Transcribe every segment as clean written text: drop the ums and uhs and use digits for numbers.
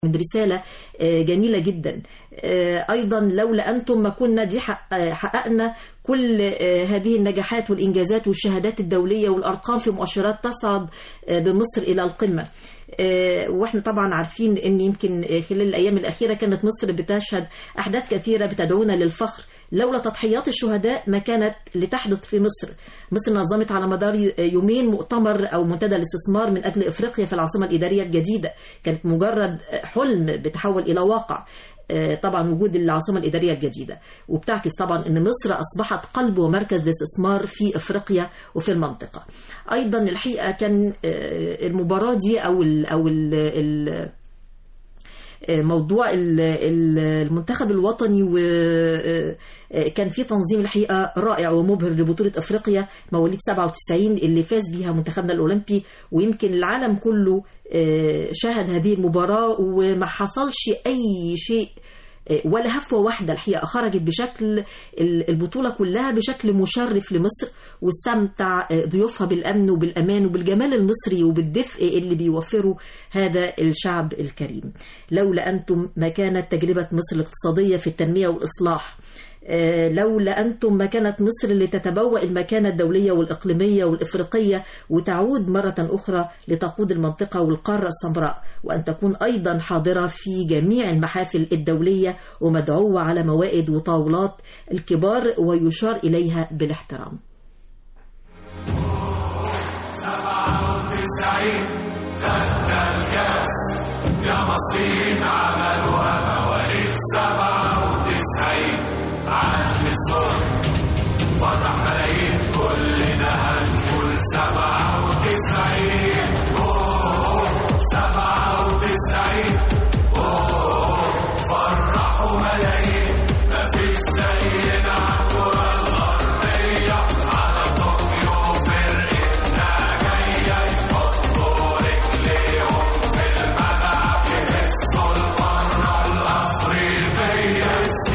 من رسالة جميلة جدا. أيضا لولا أنتم ما كنا دي حققنا كل هذه النجاحات والإنجازات والشهادات الدولية والأرقام في مؤشرات تصعد بمصر إلى القمة. واحنا طبعا عارفين ان يمكن خلال الأيام الأخيرة كانت مصر بتشهد أحداث كثيرة بتدعونا للفخر. لولا تضحيات الشهداء ما كانت لتحدث في مصر. مصر نظمت على مدار يومين مؤتمر أو منتدى الاستثمار من أجل إفريقيا في العاصمة الإدارية الجديدة. كانت مجرد حلم بتحول إلى واقع، طبعا وجود العاصمة الإدارية الجديدة، وبتعكس طبعا أن مصر أصبحت قلب ومركز الاستثمار في أفريقيا وفي المنطقة. أيضا الحقيقة كان المباراة دي أو موضوع المنتخب الوطني، وكان في تنظيم الحقيقة رائع ومبهر لبطولة أفريقيا مواليد 97 اللي فاز بيها منتخبنا الأولمبي، ويمكن العالم كله شاهد هذه المباراة وما حصلش أي شيء ولا هفوة واحدة الحقيقة خرجت بشكل البطولة كلها بشكل مشرف لمصر، واستمتع ضيوفها بالأمن وبالأمان وبالجمال المصري وبالدفء اللي بيوفره هذا الشعب الكريم. لولا أنتم ما كانت تجربة مصر الاقتصادية في التنمية والإصلاح، لولا أنتم ما كانت مصر لتتبوأ المكانة الدولية والإقليمية والإفريقية وتعود مرة أخرى لتقود المنطقة والقارة السمراء، وأن تكون أيضا حاضرة في جميع المحافل الدولية ومدعوة على موائد وطاولات الكبار ويشار إليها بالاحترام. 97 خدنا الكاس يا مصريين عملوها مواليد 97 عن الصوت فرح ملايين كلنا هنقول 97 97 فرحوا ملايين مفيش زينا عالكرة الأرضية على طوكيو فرقتنا جاية يحطوا رجليهم في الملعب يهزوا القارة الأفريقية.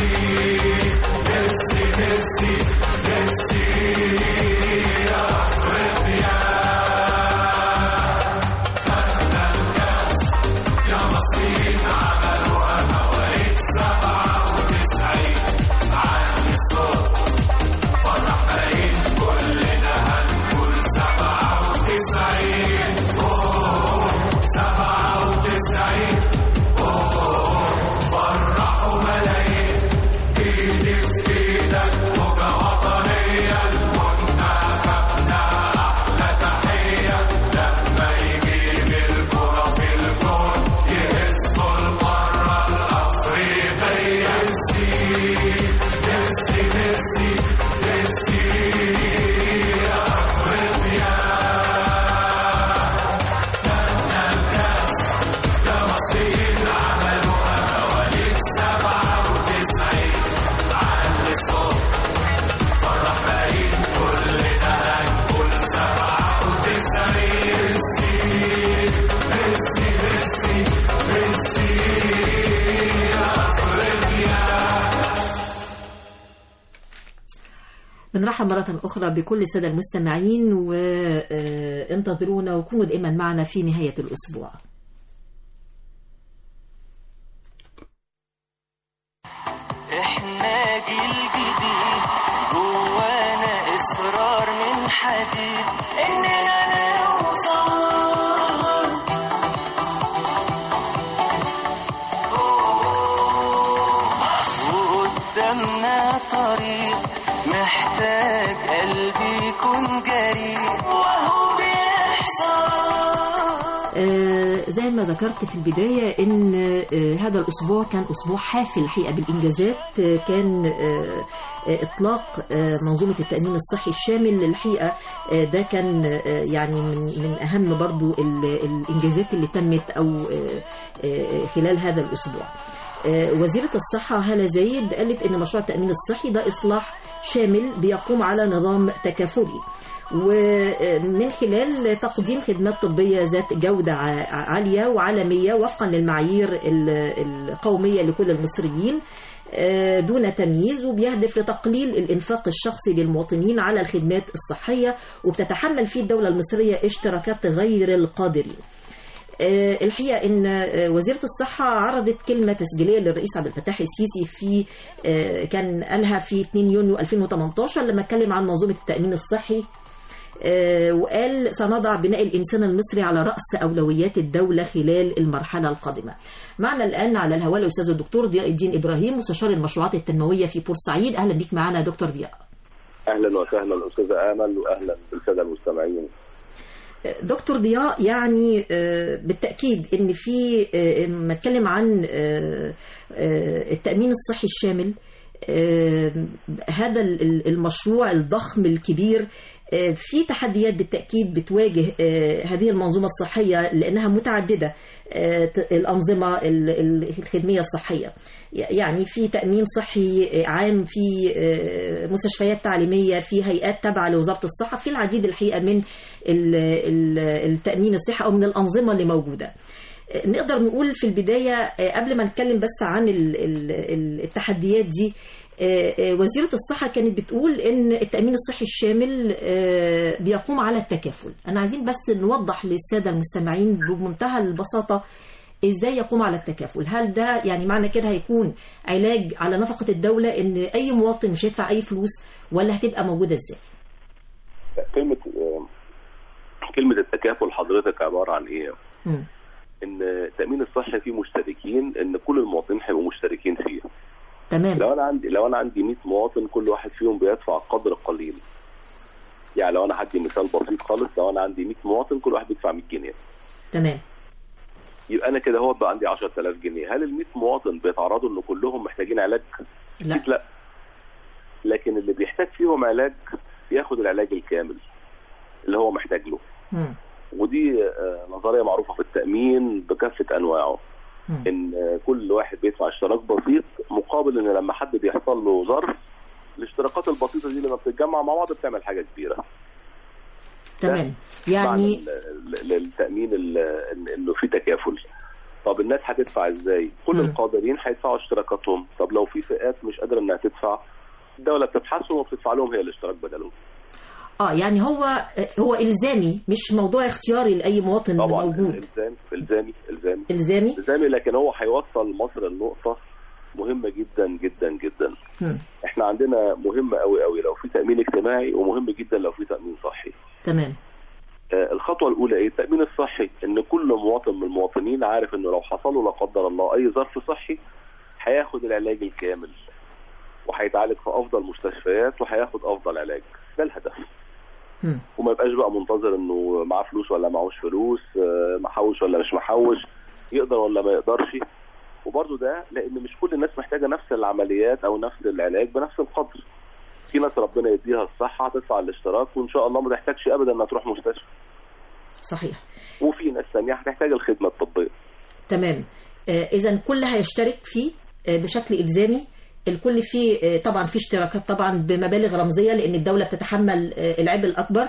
بنرحب مرة أخرى بكل السادة المستمعين، وانتظرونا وكونوا دائما معنا في نهاية الأسبوع. احنا جيل جديد جوانا إصرار من حديد إننا نوصل وقدامنا طريق محتاج قلبي يكون جريء وهو بيحصل. زي ما ذكرت في البداية إن هذا الأسبوع كان أسبوع حافل الحقيقة بالإنجازات. كان إطلاق منظومة التأمين الصحي الشامل الحقيقة، ده كان يعني من أهم برضو الإنجازات اللي تمت أو خلال هذا الأسبوع. وزيرة الصحة هالة زايد قالت إن مشروع التأمين الصحي ده إصلاح شامل بيقوم على نظام تكافلي، ومن خلال تقديم خدمات طبية ذات جودة عالية وعالمية وفقا للمعايير القومية لكل المصريين دون تمييز، وبيهدف لتقليل الإنفاق الشخصي للمواطنين على الخدمات الصحية، وبتتحمل فيه الدولة المصرية اشتراكات غير القادرين. الحقيقة إن وزيرة الصحة عرضت كلمة تسجيلية للرئيس عبد الفتاح السيسي في كان قالها في 2 يونيو 2018 لما اتكلم عن منظومة التأمين الصحي، وقال سنضع بناء الإنسان المصري على رأس أولويات الدولة خلال المرحلة القادمة. معنا الآن على الهواء الأستاذ الدكتور ضياء الدين إبراهيم مستشار المشروعات التنموية في بورسعيد. أهلا بك معنا دكتور ضياء. أهلا وسهلا أستاذة آمل، وأهلا بالسادة المستمعين. دكتور ضياء، يعني بالتأكيد إن في لما نتكلم عن التأمين الصحي الشامل، هذا المشروع الضخم الكبير في تحديات بالتأكيد بتواجه هذه المنظومة الصحية لأنها متعددة، الأنظمة الخدمية الصحية، يعني في تأمين صحي عام، في مستشفيات تعليمية، في هيئات تابعة لوزارة الصحة، في العديد الحقيقة من التأمين الصحي أو من الأنظمة اللي موجودة. نقدر نقول في البداية قبل ما نتكلم بس عن التحديات دي، وزيرة الصحة كانت بتقول إن التأمين الصحي الشامل بيقوم على التكافل. أنا عايزين بس نوضح للسادة المستمعين بمنتهى البساطة إزاي يقوم على التكافل. هل ده يعني معنى كده هيكون علاج على نفقة الدولة إن أي مواطن مش هيدفع أي فلوس، ولا هتبقى موجودة إزاي؟ كلمة التكافل حضرتك عبارة عن إيه؟ إن التأمين الصحي فيه مشتركين، إن كل المواطنين هيبقوا مشتركين فيه. تمام. لو انا عندي 100 مواطن، كل واحد فيهم بيدفع قدر قليل. يعني لو انا هدي مثال بسيط خالص، لو انا عندي 100 مواطن كل واحد بيدفع 100 جنيه. تمام. يبقى انا كده هو بقى عندي 10000 جنيه. هل ال 100 مواطن بيتعرضوا ان كلهم محتاجين علاج؟ لا. لا. لكن اللي بيحتاج فيهم علاج بياخد العلاج الكامل اللي هو محتاج له. ودي نظرية معروفة في التأمين بكافة انواعه. ان كل واحد بيدفع اشتراك بسيط مقابل ان لما حد بيحصل له ظرف، الاشتراكات البسيطه دي لما بتتجمع مع بعض بتعمل حاجه كبيره. تمام. يعني للتامين انه في تكافل. طب الناس هتدفع ازاي؟ كل القادرين هيدفعوا اشتراكاتهم. طب لو في فئات مش قادره انها تدفع، الدوله بتبحثهم وبتدفع لهم هي الاشتراك بدلهم. يعني هو الزامي، مش موضوع اختياري لاي مواطن طبعا موجود. الزامي، لكن هو هيوصل مصر لنقطه مهمه جدا جدا جدا. احنا عندنا مهمه قوي قوي لو في تامين اجتماعي، ومهم جدا لو في تامين صحي. تمام. الخطوه الاولى ايه؟ التامين الصحي، ان كل مواطن من المواطنين عارف انه لو حصل له لا قدر الله اي ظرف صحي هياخد العلاج الكامل، وهيتعالج في افضل مستشفيات، وهياخد افضل علاج. ده الهدف. وما يبقاش بقى منتظر انه معاه فلوس ولا معهوش فلوس، محوش ولا مش محوش، يقدر ولا ما يقدرش. وبرضه ده لان مش كل الناس محتاجه نفس العمليات او نفس العلاج بنفس القدر. في ناس ربنا يديها الصحه هتدفع الاشتراك وان شاء الله ما تحتاجش ابدا انها تروح مستشفى. صحيح. وفي ناس ثانيه هتحتاج الخدمه الطبيه. تمام. اذا كل هيشترك فيه بشكل الزامي. الكل فيه طبعا في اشتراكات طبعا بمبالغ رمزيه لان الدوله بتتحمل العبء الاكبر،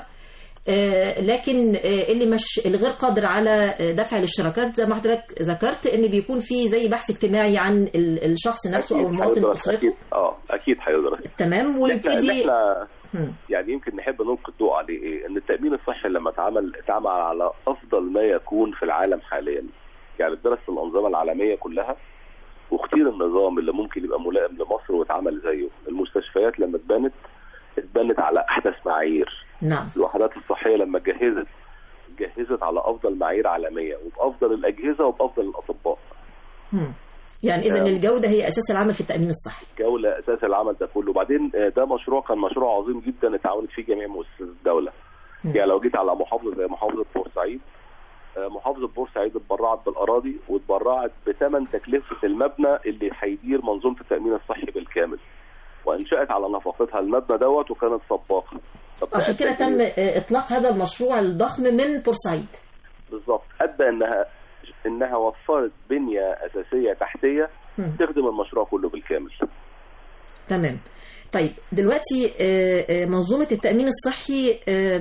لكن اللي مش الغير قادر على دفع الاشتراكات زي ما حضرتك ذكرت ان بيكون في زي بحث اجتماعي عن الشخص نفسه او المواطن واسرته. اكيد هيدرس. تمام. ويبتدي يعني يمكن نحب نلقي الضوء عليه ايه؟ ان التامين الصحي لما اتعمل على افضل ما يكون في العالم حاليا، يعني درس الانظمه العالميه كلها واختير النظام اللي ممكن يبقى ملائم لمصر واتعمل زيه. المستشفيات لما اتبنت على احدث معايير. نعم. الوحدات الصحيه لما جهزت على افضل معايير عالميه وبافضل الاجهزه وبافضل الاطباء. يعني اذا الجوده هي اساس العمل في التامين الصحي. الجوده اساس العمل ده كله. وبعدين ده كان مشروع عظيم جدا اتعاونت فيه جميع مؤسسات الدوله. يعني لو جيت على محافظه زي محافظه بورسعيد، محافظة بورسعيد اتبرعت بالأراضي واتبرعت بثمن تكلفة المبنى اللي هيدير منظومة التأمين الصحي بالكامل، وأنشأت على نفقتها المبنى دوت وكانت سباقة. عشان كده تم إطلاق هذا المشروع الضخم من بورسعيد. بالظبط. أدى إنها وفرت بنية أساسية تحتية تخدم المشروع كله بالكامل. تمام. طيب دلوقتي منظومة التأمين الصحي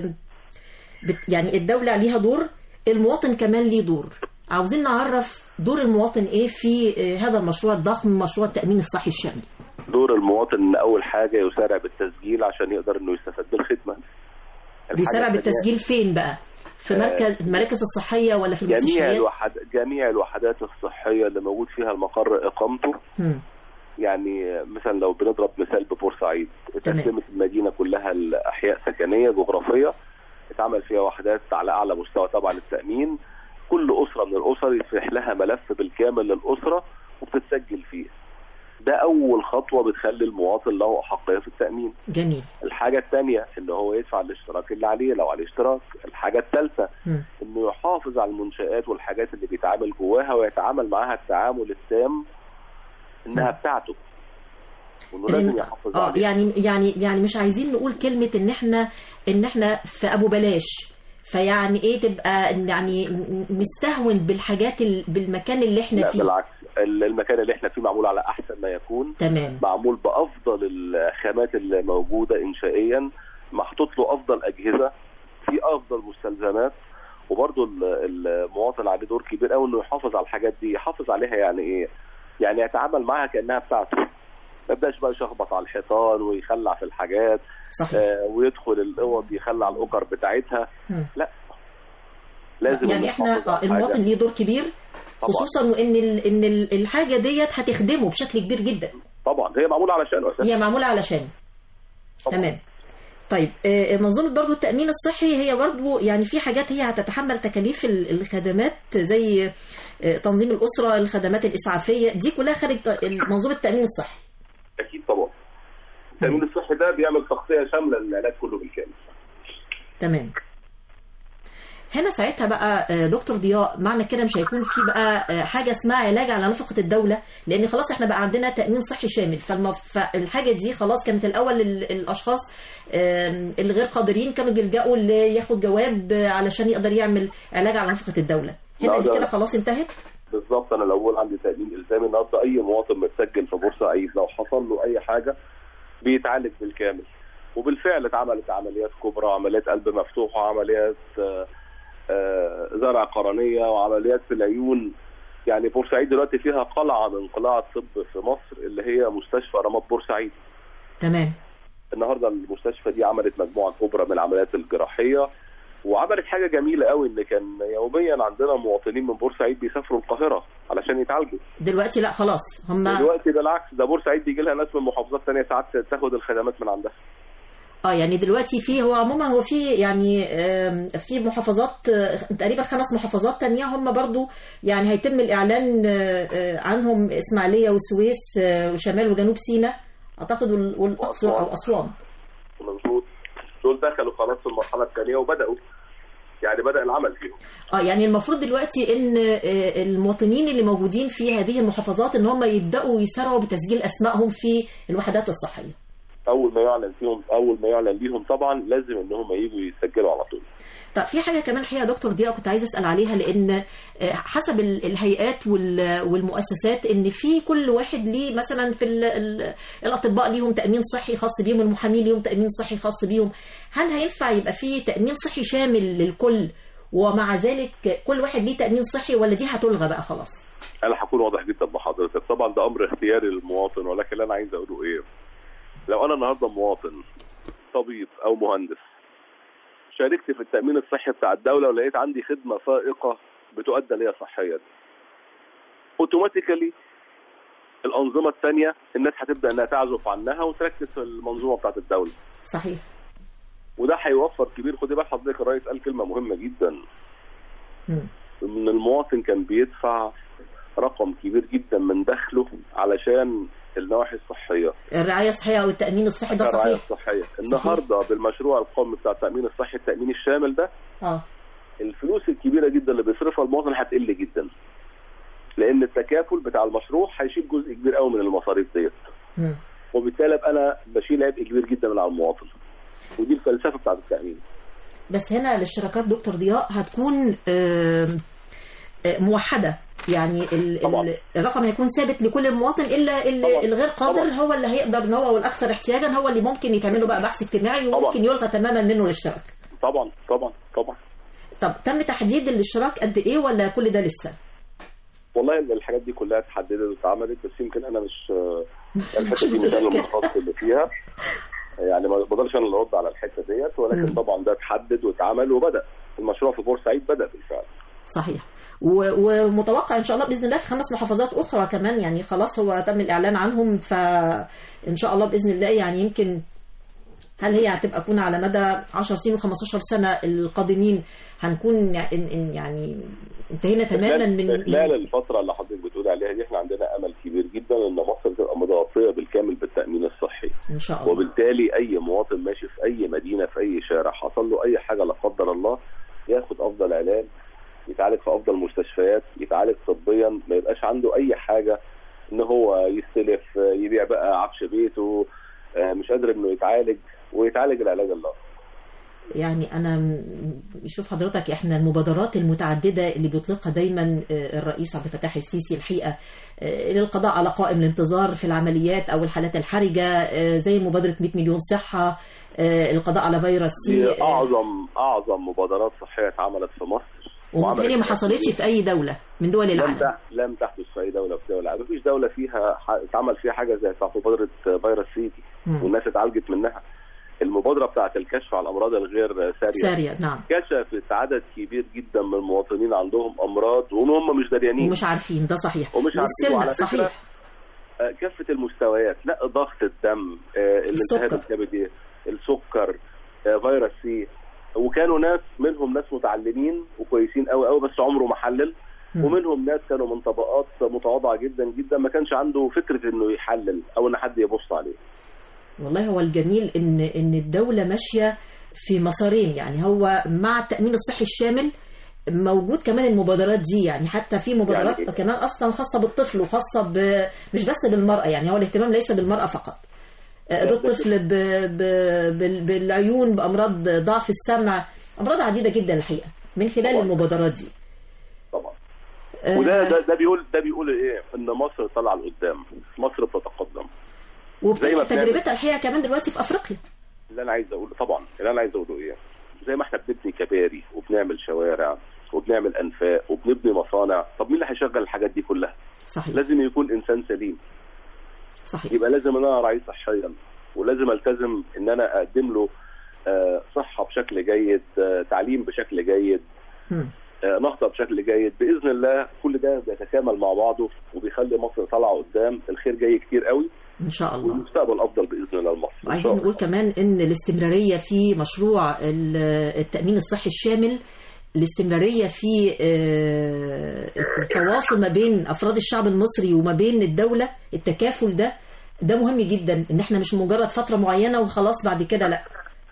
يعني الدولة ليها دور، المواطن كمان ليه دور. عاوزين نعرف دور المواطن ايه في هذا المشروع الضخم، مشروع التأمين الصحي الشامل. دور المواطن ان اول حاجة يسارع بالتسجيل عشان يقدر انه يستفاد بالخدمة. بيسارع بالتسجيل فين بقى؟ في المراكز الصحيه ولا في المستشفيات؟ جميع الوحدات الصحيه اللي موجود فيها المقر اقامته. يعني مثلا لو بنضرب مثال ببورسعيد، اتقسمت المدينه كلها لاحياء سكنيه جغرافيه، اتعمل فيها وحدات على اعلى مستوى طبعا التامين. كل اسره من الاسر يفتح لها ملف بالكامل للاسره وبتتسجل فيه. ده اول خطوه بتخلي المواطن له احقيه في التامين. جميل. الحاجه الثانيه ان هو يدفع الاشتراك اللي عليه لو عليه اشتراك. الحاجه الثالثه انه يحافظ على المنشآت والحاجات اللي بيتعامل جواها ويتعامل معاها التعامل التام انها بتاعته، وانه لازم يحافظ عليها. يعني مش عايزين نقول كلمه ان احنا في ابو بلاش، فيعني ايه تبقى يعني نستهون بالحاجات بالمكان اللي احنا فيه. لا بالعكس، المكان اللي احنا فيه معمول على احسن ما يكون. تمام. معمول بافضل الخامات اللي موجوده انشائيا، محطوط له افضل اجهزه، في افضل مستلزمات. وبرضه المواطن عليه دور كبير قوي انه يحافظ على الحاجات دي. يحافظ عليها يعني ايه؟ يعني يتعامل معها كانها بتاعته، ما يبداش بقى يشخبط على الحيطان ويخلع في الحاجات. صحيح. ويدخل الاوض يخلع الاوكر بتاعتها. لا، لازم يعني احنا المواطن ليه دور كبير، خصوصا ان الحاجه ديت هتخدمه بشكل كبير جدا. طبعا هي معموله علشانه اساسا. هي معموله علشانه. تمام. طيب منظومه برضو التامين الصحي هي برضو يعني في حاجات هي هتتحمل تكاليف الخدمات زي تنظيم الاسره، الخدمات الاسعافيه، دي كلها خارج منظومه التامين الصحي. اكيد طبعا. التامين الصحي ده بيعمل تغطيه شامله للعلاج كله بالكامل. تمام. هنا ساعتها بقى دكتور ضياء معنى كده مش هيكون في بقى حاجه اسمها علاج على نفقه الدوله، لان خلاص احنا بقى عندنا تامين صحي شامل. فالحاجه دي خلاص كانت الاول الاشخاص الغير قادرين كانوا بيلجأوا ياخد جواب علشان يقدر يعمل علاج على نفقه الدوله. هنا دي كده خلاص انتهت. بالظبط. انا الاول عندي تامين الزامي النهارده، اي مواطن متسجل في بورسعيد لو حصل له اي حاجه بيتعالج بالكامل. وبالفعل اتعملت عمليات كبرى، عمليات قلب مفتوح، وعمليات زرع قرنيه، وعمليات في العيون. يعني بورسعيد دلوقتي فيها قلعه من قلاع الطب في مصر اللي هي مستشفى رماد بورسعيد. تمام. النهارده المستشفى دي عملت مجموعه كبرى من العمليات الجراحيه، وعملت حاجه جميله قوي ان كان يوميا عندنا مواطنين من بورسعيد بيسافروا القاهره علشان يتعالجوا. دلوقتي لا خلاص، دلوقتي بالعكس، ده بورسعيد بيجي لها ناس من محافظات ثانيه ساعات تاخد الخدمات من عندها. يعني دلوقتي هو عموما هو في يعني في محافظات تقريبا 5 محافظات تانية هم برضو يعني هيتم الإعلان عنهم، إسماعيلية والسويس وشمال وجنوب سيناء أعتقد والأقصر أو أسوان. مظبوط. دول دخلوا خلاص في المرحلة الثانية وبدأوا يعني بدأ العمل فيهم. يعني المفروض دلوقتي إن المواطنين اللي موجودين في هذه المحافظات إن هم يبدأوا يسرعوا بتسجيل أسمائهم في الوحدات الصحية. اول ما يعلن ليهم طبعا لازم ان هم ييجوا يسجلوا على طول. طب في حاجه كمان الحقيقه يا دكتور ضياء كنت عايزه اسال عليها، لان حسب الهيئات والمؤسسات ان في كل واحد ليه مثلا في الاطباء ليهم تامين صحي خاص بيهم، المحامين ليهم تامين صحي خاص بيهم. هل هينفع يبقى في تامين صحي شامل للكل ومع ذلك كل واحد ليه تامين صحي، ولا دي هتلغى بقى خلاص؟ انا هكون واضح جدا مع حضرتك. طبعا ده امر اختياري للمواطن، ولكن اللي انا عايز اقوله ايه، لو انا النهارده مواطن طبيب او مهندس شاركت في التامين الصحي بتاع الدوله ولقيت عندي خدمه فائقه بتؤدى ليا صحيا، اوتوماتيكالي الانظمه الثانيه الناس هتبدا انها تعزف عنها وتركز في المنظومه بتاعت الدوله. صحيح. وده هيوفر كبير. خدي بال حضرتك، الرئيس قال كلمه مهمه جدا، ان المواطن كان بيدفع رقم كبير جدا من دخله علشان النواحي الصحيه، الرعايه الصحيه او التامين الصحي. ده صحيح. الرعايه الصحيه النهارده بالمشروع القومي بتاع التامين الصحي، التامين الشامل ده، الفلوس الكبيره جدا اللي بيصرفها المواطن هتقل جدا، لان التكافل بتاع المشروع هيشيل جزء كبير قوي من المصاريف ديت، وبالتالي ابقى انا بشيل عبء كبير جدا من على المواطن. ودي الفلسفه بتاعت التامين. بس هنا الاشتراكات دكتور ضياء هتكون موحده، يعني الرقم هيكون ثابت لكل المواطن الا الغير قادر طبعا. هو اللي هيقدر ان هو والاكثر احتياجا هو اللي ممكن يتعمل له بقى بحث اجتماعي وممكن يلغى تماما منه الاشتراك. طبعا طبعا طبعا. طب تم تحديد الاشتراك قد ايه ولا كل ده لسه؟ والله الحاجات دي كلها اتحددت واتعملت، بس يمكن انا مش الحته دي مش انا المتخصص اللي فيها. يعني ما بقدرش انا ارد على الحته ديت، ولكن طبعا ده اتحدد واتعمل وبدا المشروع في بورسعيد، بدا بالفعل. صحيح. ومتوقع ان شاء الله باذن الله في 5 محافظات اخرى كمان، يعني خلاص هو تم الاعلان عنهم، فان شاء الله باذن الله يعني يمكن هل هي هتبقى تكون على مدى 10 سنين و15 سنه القادمين هنكون يعني انتهينا تماما من خلال الفتره اللي حضرتك بتقول عليها دي. احنا عندنا امل كبير جدا ان مصر تبقى متغطيه بالكامل بالتامين الصحي ان شاء الله، وبالتالي اي مواطن ماشي في اي مدينه في اي شارع حصل له اي حاجه لا قدر الله ياخد افضل علاج، يتعالج في افضل مستشفيات، يتعالج طبيا، ما يبقاش عنده اي حاجه ان هو يستلف يبيع بقى عفش بيته مش قادر انه يتعالج، ويتعالج العلاج اللائق. يعني أنا بشوف حضرتك إحنا المبادرات المتعددة اللي بيطلقها دايما الرئيس عبد الفتاح السيسي الحقيقة للقضاء على قائم الانتظار في العمليات أو الحالات الحرجة، زي مبادرة 100 مليون صحة، القضاء على فيروس سي. أعظم مبادرات صحية اتعملت في مصر، ومتهيألي ما حصلتش في أي دولة من دول العالم. لم تحدث في أي دولة في العالم، مفيش دولة فيها اتعمل فيها حاجة زي مبادرة فيروس سي دي والناس اتعالجت منها. المبادرة بتاعة الكشف على الأمراض الغير سارية نعم، كشفت عدد كبير جدا من المواطنين عندهم أمراض وهم مش دريانين ومش عارفين. ده صحيح ومش عارفين. وعلى صحيح كافة المستويات، لا ضغط الدم، الالتهاب الكبدي، السكر، فيروس سي، وكانوا ناس منهم ناس متعلمين وكويسين قوي قوي بس عمره ما حلل، ومنهم ناس كانوا من طبقات متواضعة جدا جدا ما كانش عنده فكرة انه يحلل او ان حد يبص عليه. والله هو الجميل ان الدولة ماشية في مسارين، يعني هو مع التأمين الصحي الشامل موجود كمان المبادرات دي، يعني حتى في مبادرات يعني كمان اصلا خاصة بالطفل وخاصة مش بس بالمرأة، يعني هو الاهتمام ليس بالمرأة فقط، بالطفل بالعيون، بأمراض ضعف السمع، أمراض عديدة جدا الحقيقة من خلال طبعا المبادرات دي. طبعا وده ده بيقول ايه؟ ان مصر طالعه لقدام، مصر بتتقدم وبتبني تجربتها الحقيقة كمان دلوقتي في أفريقيا. اللي أنا عايز أقوله إيه؟ زي ما إحنا بنبني كباري وبنعمل شوارع وبنعمل أنفاق وبنبني مصانع، طب مين اللي هيشغل الحاجات دي كلها؟ صحيح. لازم يكون إنسان سليم. صحيح. يبقى لازم أنا أراعيه صحيا، ولازم ألتزم إن أنا أقدم له صحة بشكل جيد، تعليم بشكل جيد، نهضة بشكل جيد. بإذن الله كل ده بيتكامل مع بعضه وبيخلي مصر طالعة قدام، الخير جاي كتير قوي إن شاء الله، والمستقبل أفضل بإذن الله لمصر. وعايزين نقول كمان إن الاستمرارية في مشروع التأمين الصحي الشامل، الاستمرارية في التواصل ما بين أفراد الشعب المصري وما بين الدولة، التكافل ده مهم جدا، إن إحنا مش مجرد فترة معينة وخلاص بعد كده لا.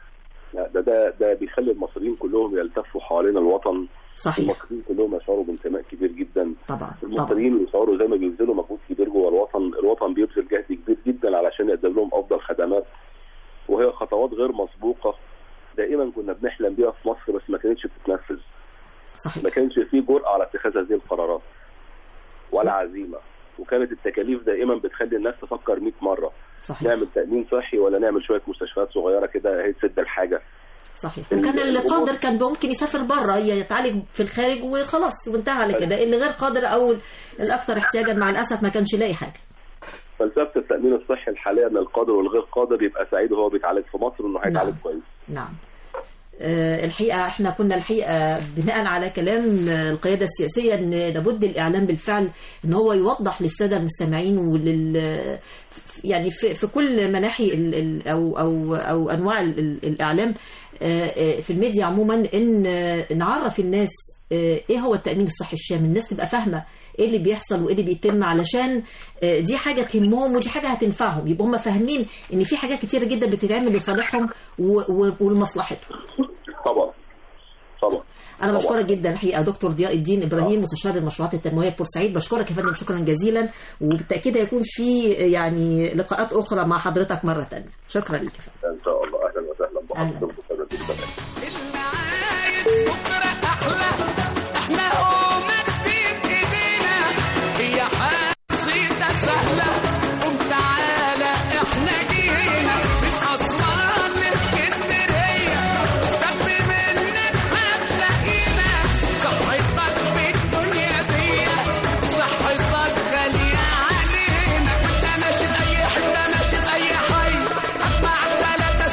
ده بيخلي المصريين كلهم يلتفوا حوالين الوطن. صحيح. المصريين كلهم يشعروا بانتماء كبير جدا. طبعا. المصريين يشعروا زي ما بيبذلوا مجهود كبير جوه الوطن بيبذل جهد كبير جدا علشان يقدم لهم افضل خدمات، وهي خطوات غير مسبوقه دائما كنا بنحلم بيها في مصر بس ما كانتش بتتنفذ. صحيح. ما كانش في جرأة على اتخاذ هذه القرارات ولا عزيمه، وكانت التكاليف دائما بتخلي الناس تفكر 100 مره. صحيح. نعمل تأمين صحي ولا نعمل شويه مستشفيات صغيره كده هي تسد الحاجه. صحيح. وكان اللي قادر كان ممكن يسافر بره يتعالج في الخارج وخلاص وانتهى على كده، اللي غير قادر او الاكثر احتياجا مع الاسف ما كانش لاقي حاجه. فلسفه التأمين الصحي الحاليه ان القادر والغير قادر يبقى سعيد وهو بيتعالج في مصر وانه هيتعالج كويس. نعم. الحقيقة احنا كنا بناء على كلام القيادة السياسية ان لابد الإعلام بالفعل ان هو يوضح للسادة المستمعين يعني في كل مناحي أو أنواع الإعلام في الميديا عموما، ان نعرف الناس ايه هو التأمين الصحي الشامل، الناس تبقى فاهمة ايه اللي بيحصل وايه اللي بيتم، علشان دي حاجة تهمهم ودي حاجة هتنفعهم، يبقى هم فاهمين ان في حاجات كتيرة جدا بتتعمل لصالحهم ولمصلحتهم. طبعا. أنا بشكرك جدا الحقيقة دكتور ضياء الدين إبراهيم، مستشار المشروعات التنموية بورسعيد. بشكرك يا فندم شكرا جزيلا، وبالتأكيد هيكون في يعني لقاءات أخرى مع حضرتك مرة تانية. شكرا لك يا فندم. إن شاء الله. أهلا وسهلا بحضرتك. اللي عايز بكرة أحلى إحنا ومدين إيدينا، هي حاجة سهلة قوم تعالى إحنا جينا من أسوان لإسكندرية، طب منك هتلاقينا صحتك بالدنيا دي، صحتك غالية علينا، ده ماشي بأي حتة ماشي بأي حي، أسمع 3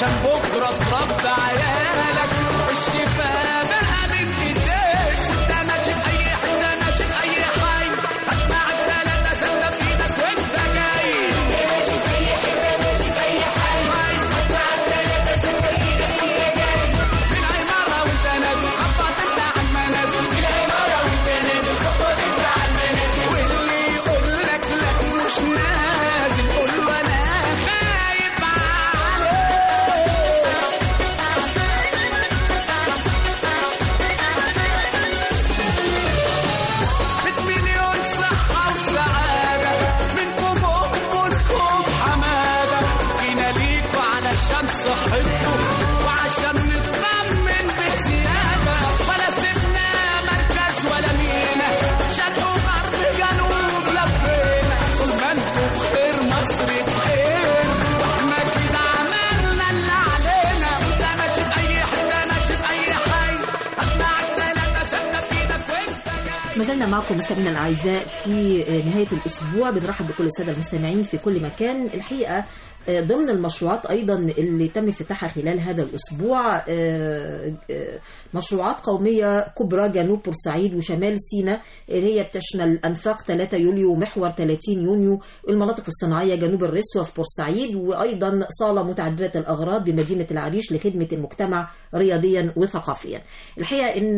عشان بكرة تربي عيالك. الشفاء بقى من ايديك، ده ماشي في اي حتة ماشي في اي حي، هسمع التلاتة ستة في ايدك وانت جاي. ماشي في اي حتة ماشي في اي حي، هسمع التلاتة ستة في ايدك وانت جاي. من عمارة وانت نازل خبط انت على المنازل، من عمارة وانت نازل خبط انت على المنازل. واللي يقول لك لا مش نازل قول له انا خايف عليك. 100 مليون صحة وسعادة منكم أمكم حمادة، جينا ليكوا علشان صحتكم وعشان نطمن بزيادة، ولا سيبنا مركز ولا مينا، شرق وغرب جنوب لفينا، طول ما انتوا بخير مصر بخير، واحنا كده عملنا اللي علينا. ده ماشي في أي حتة ماشي في أي حي، هسمع التلاتة ستة في إيدك وأنت جاي. ما زلنا معكم مستمعينا الأعزاء في نهاية الأسبوع. بنرحب بكل السادة المستمعين في كل مكان. الحقيقة ضمن المشروعات أيضا اللي تم افتتاحها خلال هذا الأسبوع مشروعات قومية كبرى جنوب بورسعيد وشمال سيناء، اللي هي بتشمل أنفاق 3 يوليو ومحور 30 يونيو، المناطق الصناعية جنوب الرسوة في بورسعيد، وأيضا صالة متعددة الأغراض بمدينة العريش لخدمة المجتمع رياضيا وثقافيا. الحقيقة إن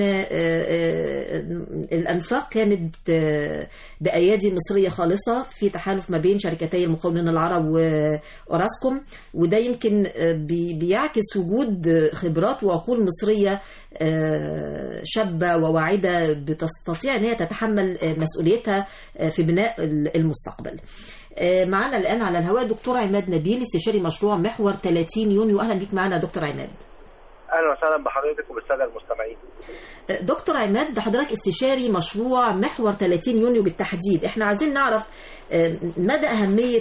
الأنفاق كانت بأيادي مصرية خالصة في تحالف ما بين شركتي المقاولين العرب وراسكوم، وده يمكن بيعكس وجود خبرات وعقول مصرية شابة وواعدة بتستطيع أن هي تتحمل مسؤوليتها في بناء المستقبل. معنا الآن على الهواء دكتور عماد نبيل، استشاري مشروع محور 30 يونيو. أهلا بك معنا دكتور عماد. اهلا وسهلا بحضرتك وبالساده المستمعين. دكتور عماد، حضرتك استشاري مشروع محور 30 يونيو بالتحديد. احنا عايزين نعرف مدى أهمية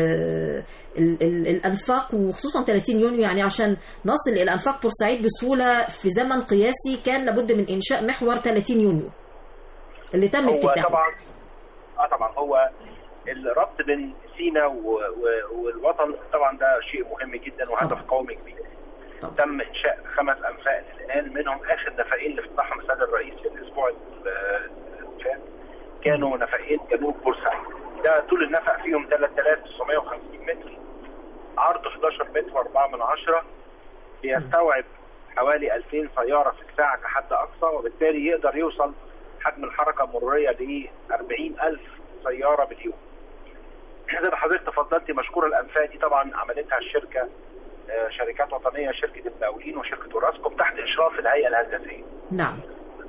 الأنفاق وخصوصا 30 يونيو، يعني عشان نصل إلى أنفاق بورسعيد بسهولة في زمن قياسي كان لابد من إنشاء محور 30 يونيو اللي تم افتتاحه. طبعا هو الربط بين سيناء والوطن طبعا ده شيء مهم جدا وهدف قومي كبير. تم انشاء 5 انفاق الان، منهم اخر نفقين اللي افتتحهم السيد الرئيس الاسبوع اللي فات كانوا نفقين جنوب بورسعيد. ده طول النفق فيهم 3950 متر، عرضه 11 متر و4، بيستوعب حوالي 2000 سياره في الساعه كحد اقصى، وبالتالي يقدر يوصل حجم الحركه المروريه ل 40000 سياره باليوم. زي ما حضرتك تفضلتي مشكور الانفاق دي طبعا عملتها الشركه شركات وطنيه، شركه المقاولين وشركه راسكوم تحت اشراف الهيئه الهندسيه. نعم.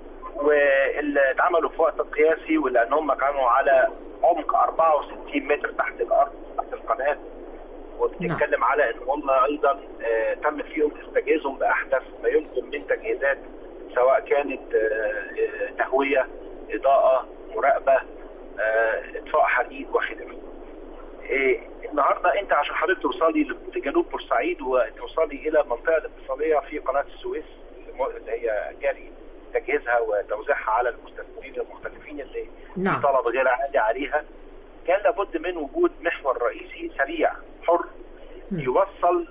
واللي اتعملوا في وقت قياسي، ولان هم كانوا على عمق 64 متر تحت الارض تحت القناه، وبتتكلم على ان هم ايضا تم فيهم استجهازهم باحدث ما يمكن من تجهيزات، سواء كانت تهويه، اضاءه، مراقبه، اطفاء حديد وخلافه. النهارده انت عشان حضرتك توصلي لجنوب بورسعيد وتوصلي الى المنطقه الاقتصاديه في قناه السويس اللي هي جاري تجهيزها وتوزيعها على المستثمرين المختلفين اللي في طلب غير عادي عليها، كان لابد من وجود محور رئيسي سريع حر يوصل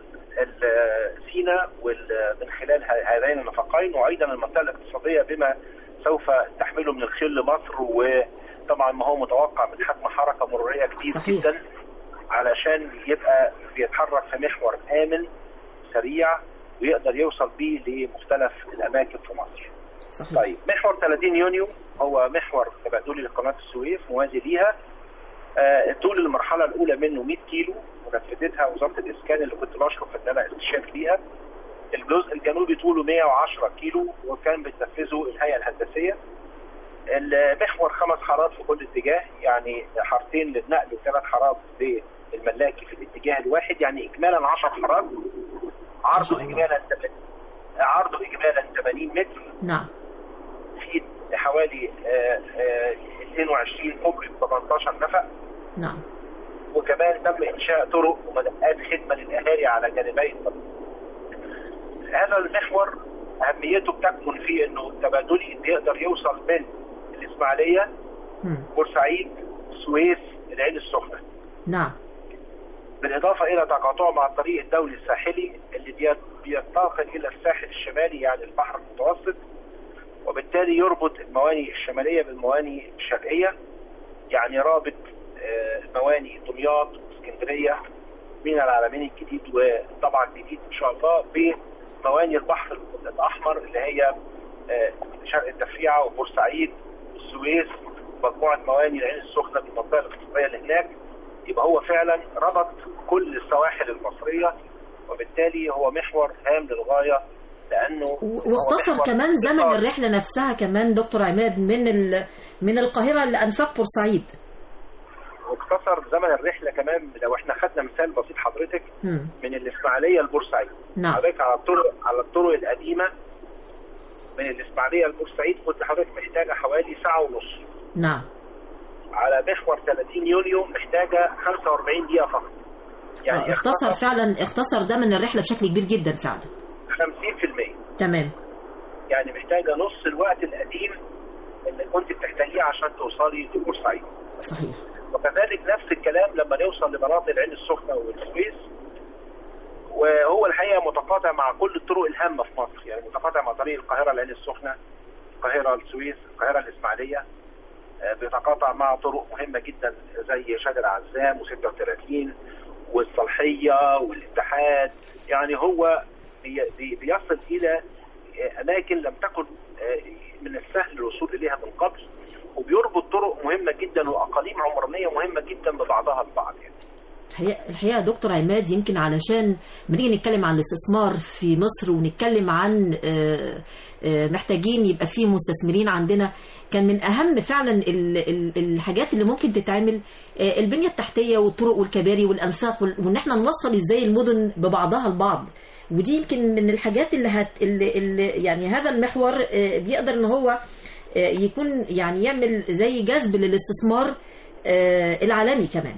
سيناء من خلال هذين النفقين، وايضا المنطقه الاقتصاديه بما سوف تحمله من الخير لمصر، وطبعا ما هو متوقع من حجم حركه مروريه كبير صحيح. جدا، علشان يبقى بيتحرك في محور آمن سريع ويقدر يوصل بيه لمختلف الأماكن في مصر. صحيح. طيب محور 30 يونيو هو محور تبادلي لقناة السويس موازي ليها. طول المرحلة الأولى منه 100 كيلو ونفذتها وزارة الإسكان اللي كنت بشرف إن أنا استشارك ليها. الجزء الجنوبي طوله 110 كيلو وكان بتنفذه الهيئة الهندسية. المحور 5 حارات في كل اتجاه، يعني حارتين للنقل و3 حارات للملاكي في الاتجاه الواحد، يعني اجمالا 10 حارات. عرضه اجمالا 80 متر. نعم. في حوالي 22 كوبري ب 18 نفق. نعم. وكمان تم انشاء طرق ومدقات خدمه للاهالي على جانبي الطريق. هذا المحور اهميته بتكمن في انه التبادلي بيقدر يوصل من الاسماعيليه، بورسعيد، السويس، العين السخنه. نعم. بالإضافة إلى تقاطعه مع الطريق الدولي الساحلي اللي بينتقل إلى الساحل الشمالي يعني البحر المتوسط، وبالتالي يربط المواني الشمالية بالمواني الشرقية، يعني رابط مواني دمياط واسكندرية من العلمين الجديد وطبعا الجديد إن شاء الله بمواني البحر الأحمر اللي هي شرق التفريعة وبورسعيد والسويس، مجموعة مواني العين السخنة بالمنطقة الاقتصادية اللي هناك. يبقى هو فعلا ربط كل السواحل المصرية، وبالتالي هو محور هام للغاية لأنه واختصر كمان زمن الرحلة نفسها كمان دكتور عماد من القاهرة لأنفاق بورسعيد. واختصر زمن الرحلة كمان لو احنا خدنا مثال بسيط حضرتك من الإسماعيلية لبورسعيد. نعم. حضرتك على الطرق القديمة من الإسماعيلية لبورسعيد كنت حضرتك محتاجة حوالي ساعة ونص. نعم. على محور 30 يوليو محتاجة 45 دقيقة فقط. يعني اختصر ده من الرحلة بشكل كبير جدا فعلا. 50%. تمام. يعني محتاجة نص الوقت القديم اللي كنت بتحتاجيه عشان توصلي لبورسعيد. صحيح. وكذلك نفس الكلام لما نوصل لمناطق العين السخنة والسويس، وهو الحقيقة متقاطع مع كل الطرق الهامة في مصر، يعني متقاطع مع طريق القاهرة العين السخنة، القاهرة السويس، القاهرة الإسماعيلية، بيتقاطع مع طرق مهمة جدا زي شادر عزام و36 والصالحية والاتحاد. يعني هو بيصل إلى أماكن لم تكن من السهل الوصول إليها من قبل، وبيربط طرق مهمة جدا وأقاليم عمرانية مهمة جدا ببعضها البعض. يعني الحقيقة دكتور عماد، يمكن علشان بنيجي نتكلم عن الاستثمار في مصر ونتكلم عن محتاجين يبقى فيه مستثمرين عندنا، كان من أهم فعلا الحاجات اللي ممكن تتعمل البنية التحتية والطرق والكباري والأنفاق، وإن احنا نوصل إزاي المدن ببعضها البعض. ودي يمكن من الحاجات اللي يعني هذا المحور بيقدر إن هو يكون يعني يعمل زي جذب للاستثمار العالمي كمان.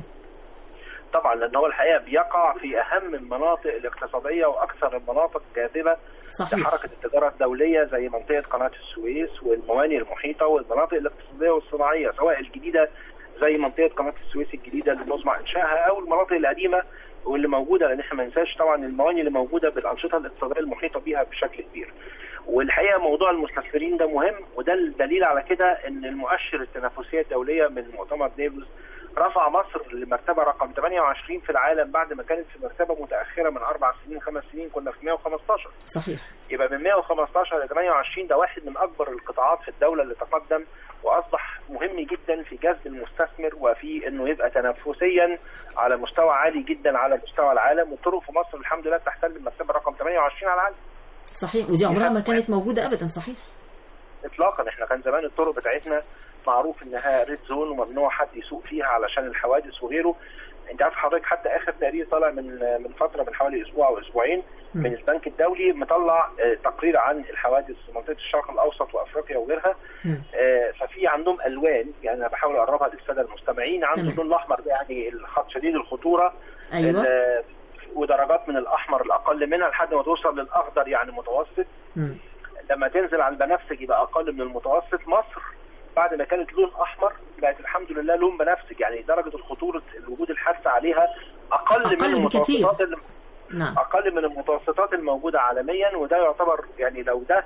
طبعا لأن هو الحقيقة بيقع في أهم المناطق الاقتصادية وأكثر المناطق جاذبة لحركة التجارة الدولية زي منطقة قناة السويس والمواني المحيطة والمناطق الاقتصادية والصناعية، سواء الجديدة زي منطقة قناة السويس الجديدة اللي مزمع إنشائها أو المناطق القديمة واللي موجودة، لأن احنا ما ننساش طبعا المواني اللي موجودة بالأنشطة الاقتصادية المحيطة بها بشكل كبير. والحقيقة موضوع المستثمرين ده مهم، وده الدليل على كده ان المؤشر التنافسية الدولية من مؤتمر ديفوس رفع مصر لمرتبة رقم 28 في العالم بعد ما كانت في مرتبة متأخرة من 4 سنين 5 سنين كنا في 115. صحيح. يبقى من 115 ل 28 ده واحد من أكبر القطاعات في الدولة اللي تقدم، وأصبح مهم جدا في جذب المستثمر وفي إنه يبقى تنافسيا على مستوى عالي جدا على مستوى العالم. والطرق في مصر الحمد لله تحتل المرتبة رقم 28 على العالم. صحيح، ودي عمرها ما كانت موجودة أبدا. صحيح إطلاقا. احنا كان زمان الطرق بتاعتنا معروف انها ريد زون وممنوع حد يسوق فيها علشان الحوادث وغيره. انت عارف حضرتك حتى اخر تقرير طالع من فتره من حوالي اسبوع او اسبوعين من البنك الدولي مطلع تقرير عن الحوادث في منطقه الشرق الاوسط وافريقيا وغيرها. ففي عندهم الوان، يعني انا بحاول اقربها للساده المستمعين. عنده اللون الاحمر ده يعني الخط شديد الخطوره. أيوة. ودرجات من الاحمر الاقل منها لحد ما توصل للاخضر يعني متوسط. لما تنزل على البنفسجي يبقى اقل من المتوسط. مصر بعد ما كانت لون احمر بقت الحمد لله لون بنفسجي، يعني درجه الخطوره الوجود الحادثه عليها اقل من المتوسطات نعم. اقل من المتوسطات الموجوده عالميا. وده يعتبر يعني لو ده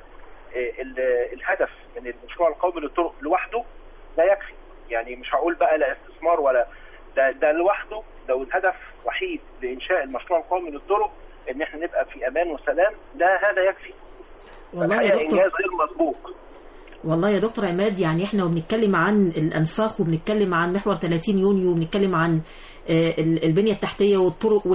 الهدف من المشروع القومي للطرق لوحده لا يكفي. يعني مش هقول بقى لا استثمار ولا ده لوحده، لو الهدف وحيد لانشاء المشروع القومي للطرق ان احنا نبقى في امان وسلام، ده هذا يكفي. والله يا دكتور انجاز غير مسبوق. والله يا دكتور عماد، يعني احنا وبنتكلم عن الانفاق وبنتكلم عن محور 30 يونيو وبنتكلم عن البنيه التحتيه والطرق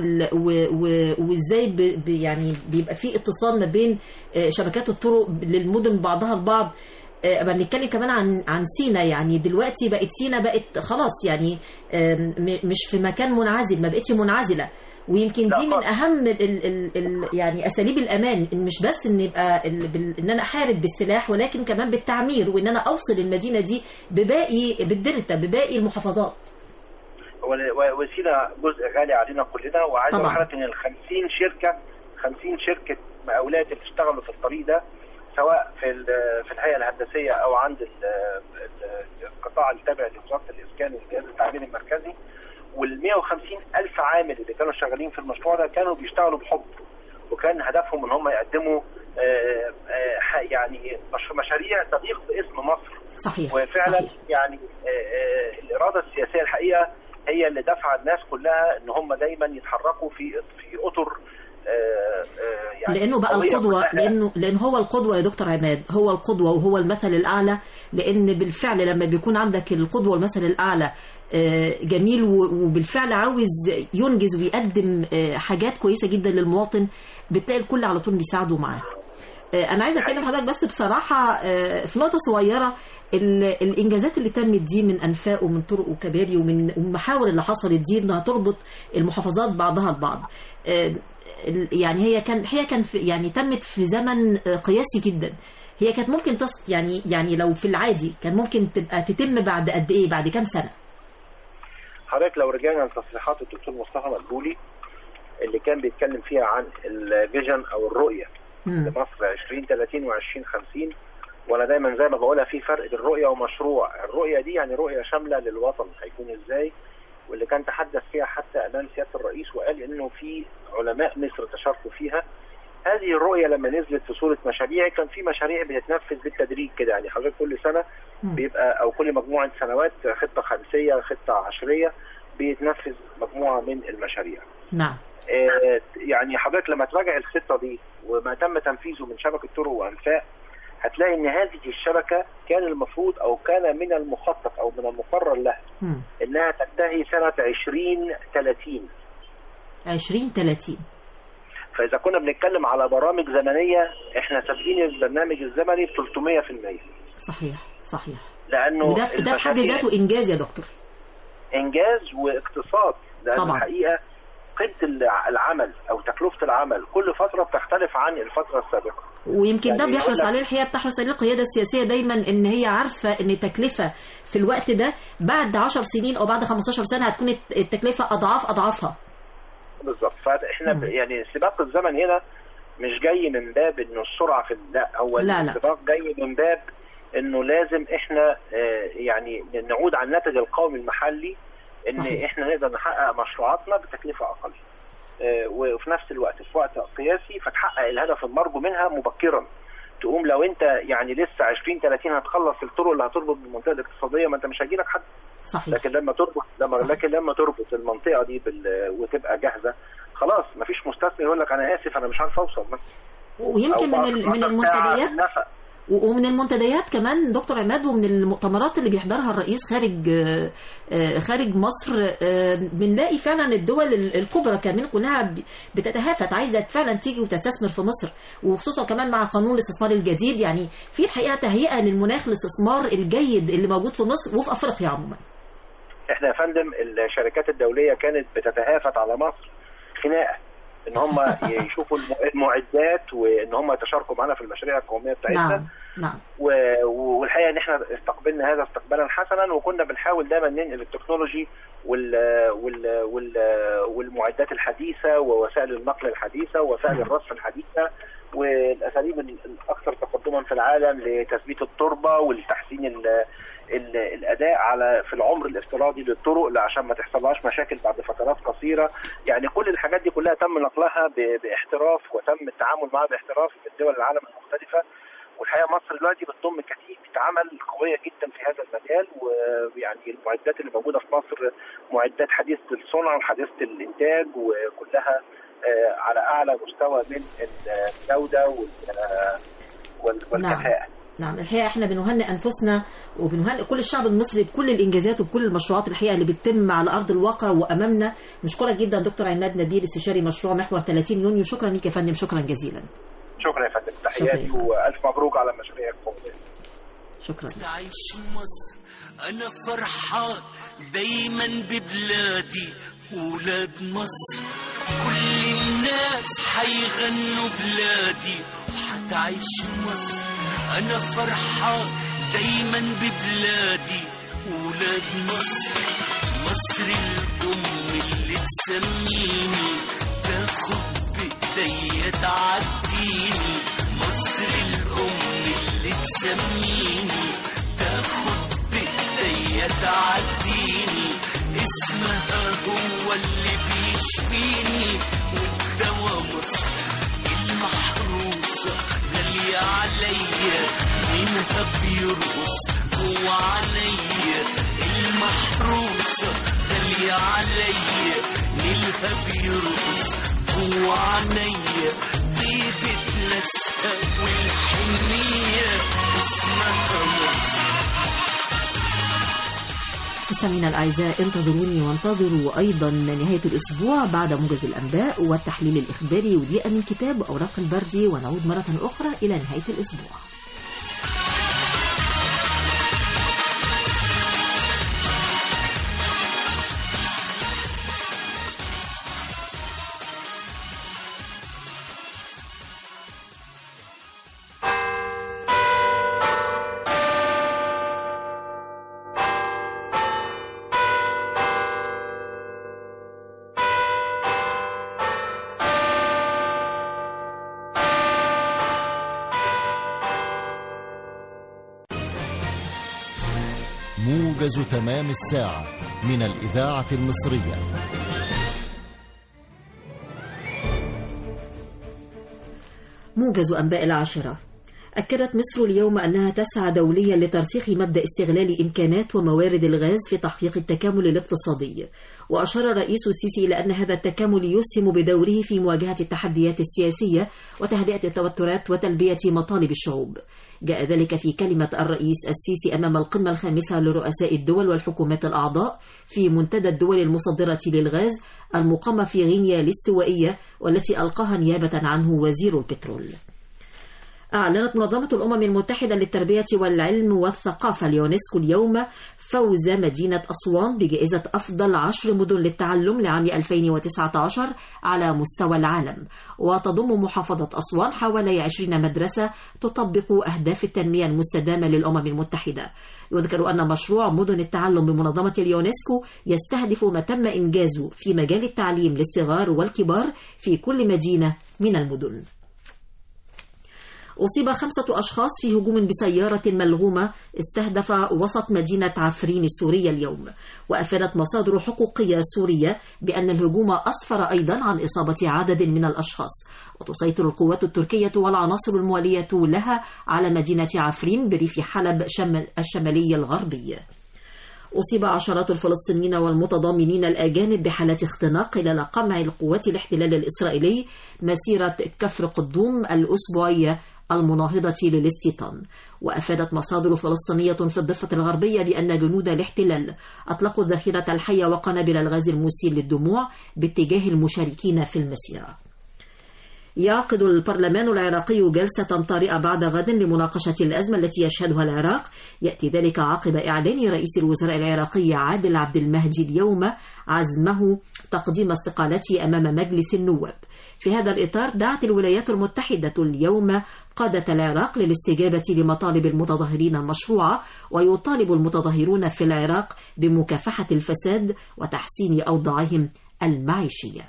وازاي يعني بيبقى في اتصال ما بين شبكات الطرق للمدن بعضها البعض. بنتكلم كمان عن سينا. يعني دلوقتي سينا بقت خلاص يعني مش في مكان منعزل، ما بقتش منعزله. ويمكن دي من اهم يعني اساليب الامان، إن مش بس ان يبقى ان انا احارب بالسلاح، ولكن كمان بالتعمير، وان انا اوصل المدينه دي بالدلتا بباقي المحافظات. وسينا جزء غالي علينا كلنا، وعايز اقول لحضرتك ان ال 50 شركه مقاولات اللي اشتغلوا في الطريق ده، سواء في الهيئه الهندسيه او عند القطاع التابع لوزاره الاسكان والجهاز التعميري المركزي، وال150,000 عامل اللي كانوا شغالين في المشروع ده كانوا بيشتغلوا بحب، وكان هدفهم ان هم يقدموا يعني مشاريع تليق باسم مصر. صحيح. وفعلا صحيح. يعني الاراده السياسيه الحقيقه هي اللي دفع الناس كلها ان هم دايما يتحركوا في اطر يعني لانه بقى القدوه، لان هو القدوه يا دكتور عماد، هو القدوه وهو المثل الاعلى. لان بالفعل لما بيكون عندك القدوه والمثل الاعلى جميل وبالفعل عاوز ينجز ويقدم حاجات كويسه جدا للمواطن، بتلاقي الكل على طول بيساعده معاه. انا عايزه اتكلم حضرتك بس بصراحه في نقطه صغيره، الانجازات اللي تمت دي من انفاق ومن طرق وكباري ومن المحاور اللي حصلت دي انها تربط المحافظات بعضها البعض. يعني هي كان يعني تمت في زمن قياسي جدا. هي كانت ممكن يعني لو في العادي كان ممكن تتم بعد قد ايه، بعد كام سنه؟ حضرتك لو رجعنا لتصريحات الدكتور مصطفى مدبولي اللي كان بيتكلم فيها عن الفيجن او الرؤيه لمصر 2030 و2050، وانا دايما زي ما بقولها في فرق بين الرؤيه ومشروع. الرؤيه دي يعني رؤيه شامله للوطن هيكون ازاي، واللي كان تحدث فيها حتى امام سياده الرئيس وقال انه في علماء مصر تشاركوا فيها. هذه الرؤيه لما نزلت في صوره مشاريع، كان في مشاريع بتتنفذ بالتدريج كده، يعني حضرتك كل سنه بيبقى او كل مجموعه سنوات خطه خمسيه خطه عشريه بيتنفذ مجموعه من المشاريع. نعم. يعني حضرتك لما تراجع الخطه دي وما تم تنفيذه من شبكه طرق وانفاق، هتلاقي ان هذه الشبكه كان المفروض او كان من المخطط او من المقرر لها انها تنتهي سنه 2030. 2030. فاذا كنا بنتكلم على برامج زمنيه، احنا سابقين البرنامج الزمني 300%. صحيح. لانه ده في حد ذاته انجاز يا دكتور. انجاز واقتصاد، لان طبعا الحقيقه قيمه العمل او تكلفه العمل كل فتره بتختلف عن الفتره السابقه. ويمكن يعني ده بيحرص عليه الحقيقه، بتحرص عليه القياده السياسيه دايما، ان هي عارفه ان التكلفه في الوقت ده بعد 10 سنين او بعد 15 سنه هتكون التكلفه اضعافها. بالظبط. فاحنا يعني سباق الزمن هنا مش جاي من باب انه السرعه لا، هو السباق جاي من باب انه لازم احنا يعني نعود على الناتج القومي المحلي، ان صحيح. احنا نقدر نحقق مشروعاتنا بتكلفه اقل وفي نفس الوقت في وقت قياسي، فتحقق الهدف المرجو منها مبكرا. تقوم لو انت يعني لسه 2030 هتخلص الطرق اللي هتربط بالمنطقه الاقتصاديه، ما انت مش هيجيلك حد. صحيح. لكن لما تربط المنطقه دي وتبقى جاهزه، خلاص مفيش مستثمر يقول لك انا اسف انا مش عارف اوصل مثلا. ويمكن من المنتديات ومن المنتديات كمان دكتور عماد، ومن المؤتمرات اللي بيحضرها الرئيس خارج مصر، بنلاقي فعلا الدول الكبرى كمان كلها بتتهافت عايزه فعلا تيجي وتستثمر في مصر، وخصوصا كمان مع قانون الاستثمار الجديد. يعني في الحقيقه تهيئه للمناخ الاستثمار الجيد اللي موجود في مصر وفي افريقيا عموما. احنا يا فندم الشركات الدوليه كانت بتتهافت على مصر خناقه ان هم يشوفوا المعدات وان هم يتشاركوا معنا في المشاريع القوميه بتاعتنا. نعم. والحقيقه ان احنا استقبلنا هذا استقبالا حسنا، وكنا بنحاول دايما ننقل التكنولوجي والمعدات الحديثه ووسائل النقل الحديثه ووسائل الرصف الحديثه والاساليب الاكثر تقدما في العالم لتثبيت التربه ولتحسين الاداء في العمر الافتراضي للطرق عشان ما تحصلهاش مشاكل بعد فترات قصيره. يعني كل الحاجات دي كلها تم نقلها باحتراف وتم التعامل معها باحتراف في دول العالم المختلفه. والحقيقه مصر دلوقتي بتضم كتيبه عمل قويه جدا في هذا المجال، ويعني المعدات اللي موجوده في مصر معدات حديثه الصنع وحديثه الانتاج، وكلها على اعلى مستوى من الجوده والكفاءه. نعم. الحقيقة احنا بنهنئ أنفسنا وبنهنئ كل الشعب المصري بكل الإنجازات وبكل المشروعات الحقيقة اللي بتتم على أرض الواقع وأمامنا. نشكرك جدا دكتور عماد نبيل، استشاري مشروع محور 30 يونيو. شكرا لك يا فندم، شكرا جزيلا. شكرا يا فندم، تحياتي وألف مبروك على مشاريع القومية. شكرا. تعيش مصر أنا فرحان دايما ببلادي ولاد مصر، كل الناس حيغنوا بلادي وحتعيش مصر. أنا فرحان دايما ببلادي ولاد مصر، مصر الأم اللي تسميني تاخد بإيديا تعديني، مصر الأم اللي تسميني تاخد بإيديا تعديني، اسمها هو اللي بيشفيني والدوا مصر المحروسة غالية عليا منها بيرقص هو عليا المحروسة غالية عليا منها بيرقص هو عليا طيبة ناسها والحنية اسمها مصر. مستمعينا الأعزاء انتظروني وانتظروا أيضا نهاية الأسبوع بعد موجز الأنباء والتحليل الإخباري ودقيقة من كتاب أوراق البردي، ونعود مرة أخرى إلى نهاية الأسبوع. موجز تمام الساعة من الإذاعة المصرية. موجز أنباء العاشرة. أكدت مصر اليوم أنها تسعى دوليا لترسيخ مبدأ استغلال إمكانات وموارد الغاز في تحقيق التكامل الاقتصادي. وأشار الرئيس السيسي إلى أن هذا التكامل يسهم بدوره في مواجهة التحديات السياسية وتهدئة التوترات وتلبية مطالب الشعوب. جاء ذلك في كلمة الرئيس السيسي أمام القمة الخامسة لرؤساء الدول والحكومات الأعضاء في منتدى الدول المصدرة للغاز المقامة في غينيا الاستوائية، والتي ألقاها نيابة عنه وزير البترول. أعلنت منظمة الأمم المتحدة للتربية والعلم والثقافة اليونسكو اليوم فوز مدينة أسوان بجائزة أفضل 10 مدن للتعلم لعام 2019 على مستوى العالم. وتضم محافظة أسوان حوالي 20 مدرسة تطبق أهداف التنمية المستدامة للأمم المتحدة. يذكر أن مشروع مدن التعلم بمنظمة اليونسكو يستهدف ما تم إنجازه في مجال التعليم للصغار والكبار في كل مدينة من المدن. أصيب 5 أشخاص في هجوم بسيارة ملغومة استهدف وسط مدينة عفرين السورية اليوم. وأفادت مصادر حقوقية سورية بأن الهجوم أسفر أيضا عن إصابة عدد من الأشخاص. وتسيطر القوات التركية والعناصر الموالية لها على مدينة عفرين بريف حلب الشمالي الغربي. أصيب عشرات الفلسطينيين والمتضامنين الأجانب بحالات اختناق خلال قمع القوات الاحتلال الإسرائيلي مسيرة كفر قدوم الأسبوعية المناهضة للاستيطان. وأفادت مصادر فلسطينية في الضفة الغربية بأن جنود الاحتلال أطلقوا الذخيرة الحية وقنابل الغاز المسيل للدموع باتجاه المشاركين في المسيرة. يعقد البرلمان العراقي جلسة طارئة بعد غد لمناقشة الأزمة التي يشهدها العراق. يأتي ذلك عقب إعلان رئيس الوزراء العراقي عادل عبد المهدي اليوم عزمه تقديم استقالته أمام مجلس النواب. في هذا الإطار دعت الولايات المتحدة اليوم قادة العراق للاستجابة لمطالب المتظاهرين المشروعة. ويطالب المتظاهرون في العراق بمكافحة الفساد وتحسين أوضاعهم المعيشية.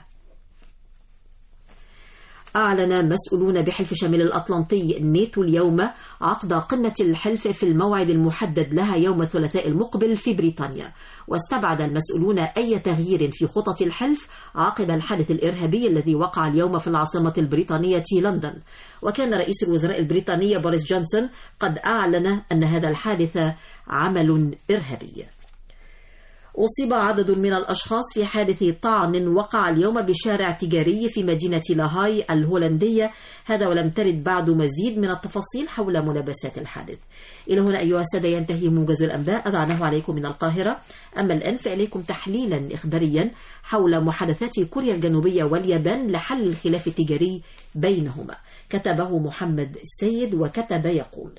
أعلن مسؤولون بحلف شمال الأطلنطي الناتو اليوم عقد قمة الحلف في الموعد المحدد لها يوم الثلاثاء المقبل في بريطانيا. واستبعد المسؤولون أي تغيير في خطط الحلف عقب الحادث الإرهابي الذي وقع اليوم في العاصمة البريطانية لندن. وكان رئيس الوزراء البريطاني بوريس جونسون قد أعلن أن هذا الحادث عمل إرهابي. أصيب عدد من الأشخاص في حادث طعن وقع اليوم بشارع تجاري في مدينة لاهاي الهولندية. هذا ولم ترد بعد مزيد من التفاصيل حول ملابسات الحادث. إلى هنا أيها السادة ينتهي موجز الأنباء أذعناه عليكم من القاهرة. أما الآن فإليكم تحليلا إخباريا حول محادثات كوريا الجنوبية واليابان لحل الخلاف التجاري بينهما. كتبه محمد السيد وكتب يقول: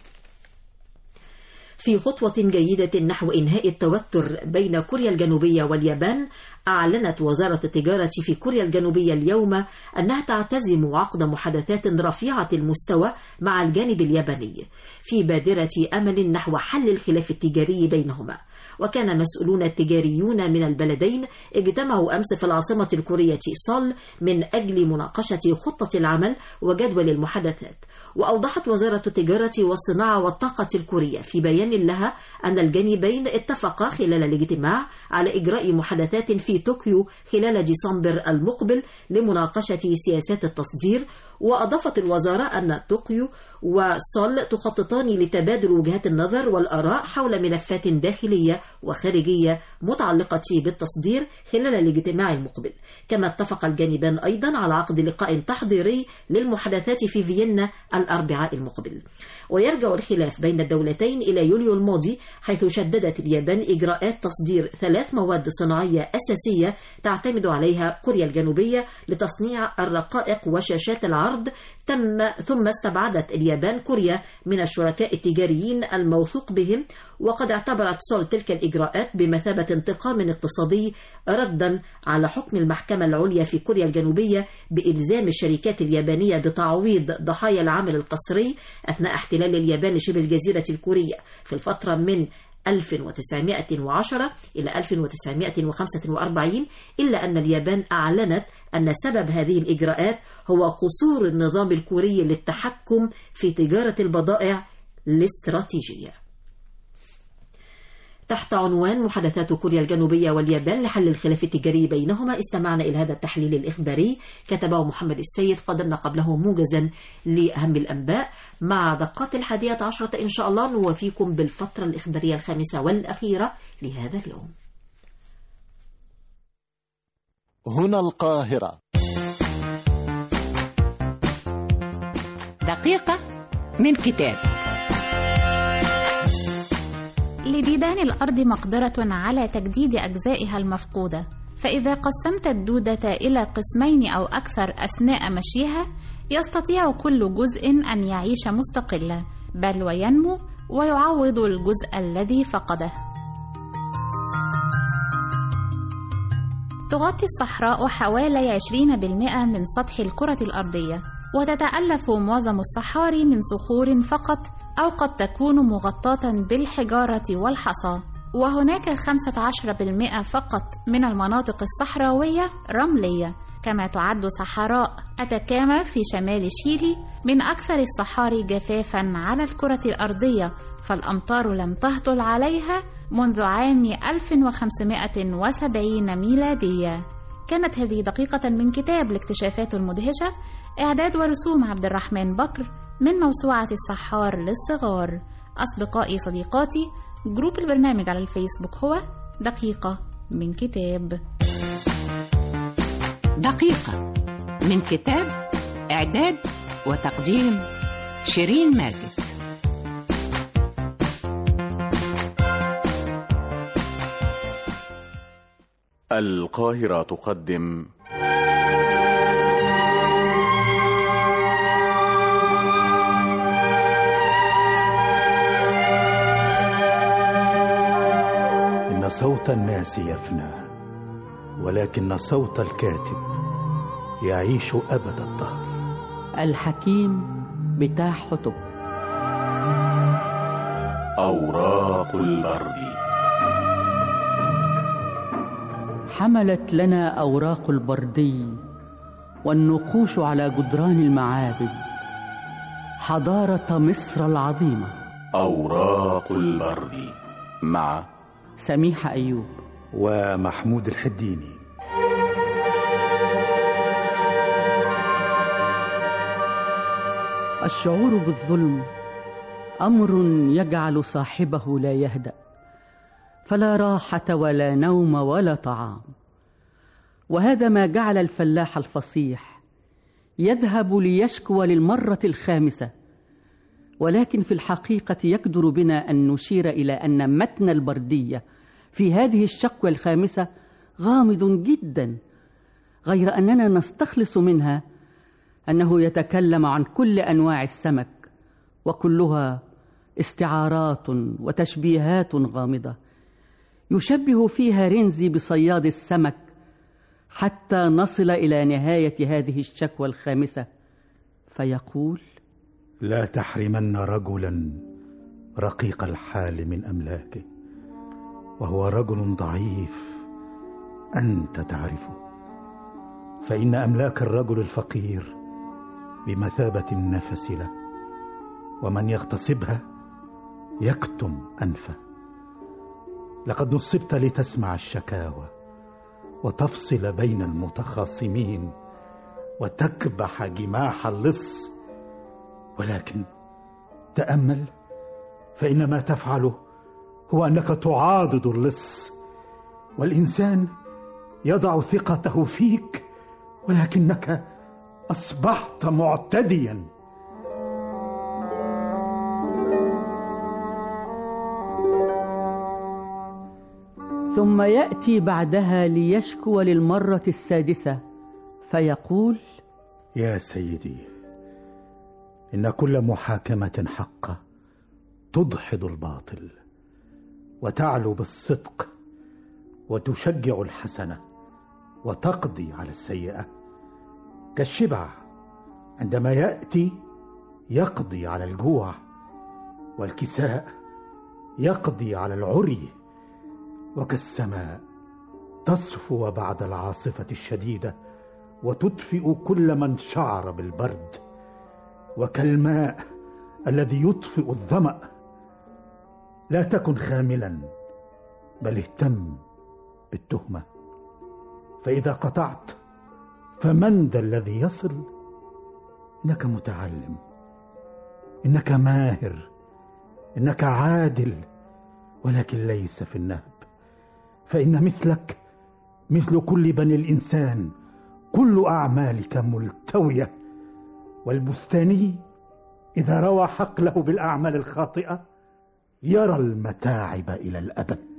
في خطوة جيدة نحو إنهاء التوتر بين كوريا الجنوبية واليابان، أعلنت وزارة التجارة في كوريا الجنوبية اليوم أنها تعتزم عقد محادثات رفيعة المستوى مع الجانب الياباني في بادرة أمل نحو حل الخلاف التجاري بينهما. وكان المسؤولون التجاريون من البلدين اجتمعوا أمس في العاصمة الكورية سول من أجل مناقشة خطة العمل وجدول المحادثات. وأوضحت وزارة التجارة والصناعة والطاقة الكورية في بيان لها أن الجانبين اتفقا خلال الاجتماع على إجراء محادثات في طوكيو خلال ديسمبر المقبل لمناقشة سياسات التصدير. وأضافت الوزارة أن طوكيو وسول تخططان لتبادل وجهات النظر والآراء حول ملفات داخلية وخارجية متعلقة بالتصدير خلال الاجتماع المقبل. كما اتفق الجانبان أيضا على عقد لقاء تحضيري للمحادثات في فيينا الأربعاء المقبل. ويرجع الخلاف بين الدولتين إلى يوليو الماضي، حيث شددت اليابان إجراءات تصدير 3 مواد صناعية أساسية تعتمد عليها كوريا الجنوبية لتصنيع الرقائق وشاشات العرض. ثم استبعدت اليابان كوريا من الشركاء التجاريين الموثوق بهم. وقد اعتبرت سول تلك الإجراءات بمثابة انتقام اقتصادي ردا على حكم المحكمة العليا في كوريا الجنوبية بإلزام الشركات اليابانية بتعويض ضحايا العمل القسري أثناء احتلال اليابان لشبه الجزيرة الكورية في الفترة من 1910 إلى 1945. إلا أن اليابان أعلنت أن سبب هذه الإجراءات هو قصور النظام الكوري للتحكم في تجارة البضائع الاستراتيجية. تحت عنوان محادثات كوريا الجنوبية واليابان لحل الخلاف التجاري بينهما، استمعنا إلى هذا التحليل الإخباري كتبه محمد السيد. قدمنا قبله موجزا لأهم الأنباء. مع دقات 11 إن شاء الله نوافيكم بالفترة الإخبارية الخامسة والأخيرة لهذا اليوم. هنا القاهرة. دقيقة من كتاب. لديدان الأرض مقدرة على تجديد أجزائها المفقودة، فإذا قسمت الدودة إلى قسمين أو أكثر أثناء مشيها يستطيع كل جزء أن يعيش مستقلا، بل وينمو ويعوض الجزء الذي فقده. تغطي الصحراء حوالي 20% من سطح الكرة الأرضية، وتتألف معظم الصحاري من صخور فقط، أو قد تكون مغطاة بالحجارة والحصى. وهناك 15% فقط من المناطق الصحراوية رملية. كما تعد صحراء أتاكاما في شمال شيلي من أكثر الصحاري جفافا على الكرة الأرضية، فالأمطار لم تهطل عليها منذ عام 1570 ميلادية. كانت هذه دقيقة من كتاب الاكتشافات المدهشة، إعداد ورسوم عبد الرحمن بكر، من موسوعة السحار للصغار. أصدقائي صديقاتي، جروب البرنامج على الفيسبوك هو دقيقة من كتاب. دقيقة من كتاب، إعداد وتقديم شيرين ماجد. القاهرة تقدم إن صوت الناس يفنى، ولكن صوت الكاتب يعيش أبد الدهر. الحكيم بتاع حطب. أوراق البرد. حملت لنا أوراق البردي والنقوش على جدران المعابد حضارة مصر العظيمة. أوراق البرد مع سميحة أيوب ومحمود الحديني. الشعور بالظلم أمر يجعل صاحبه لا يهدأ، فلا راحة ولا نوم ولا طعام. وهذا ما جعل الفلاح الفصيح يذهب ليشكو للمرة الخامسة. ولكن في الحقيقة يقدر بنا أن نشير إلى أن متن البردية في هذه الشكوى الخامسة غامض جدا، غير أننا نستخلص منها أنه يتكلم عن كل أنواع السمك، وكلها استعارات وتشبيهات غامضة يشبه فيها رينزي بصياد السمك، حتى نصل إلى نهاية هذه الشكوى الخامسة فيقول: لا تحرمن رجلا رقيق الحال من أملاكه، وهو رجل ضعيف أنت تعرفه، فإن أملاك الرجل الفقير بمثابة النفس له، ومن يغتصبها يكتم أنفه. لقد نصبت لتسمع الشكاوى وتفصل بين المتخاصمين وتكبح جماح اللص، ولكن تأمل، فإن ما تفعله هو أنك تعاضد اللص، والإنسان يضع ثقته فيك ولكنك أصبحت معتديا. ثم يأتي بعدها ليشكو للمرة السادسة فيقول: يا سيدي، إن كل محاكمة حقة تدحض الباطل وتعلو بالصدق وتشجع الحسنة وتقضي على السيئة، كالشبع عندما يأتي يقضي على الجوع، والكساء يقضي على العري، وكالسماء تصفو بعد العاصفة الشديدة وتدفئ كل من شعر بالبرد، وكالماء الذي يطفئ الظمأ. لا تكن خاملا، بل اهتم بالتهمة، فإذا قطعت فمن ذا الذي يصل؟ إنك متعلم، إنك ماهر، إنك عادل، ولكن ليس في النهب، فإن مثلك مثل كل بني الإنسان، كل أعمالك ملتوية. والبستاني إذا روى حقله بالأعمال الخاطئة يرى المتاعب إلى الأبد.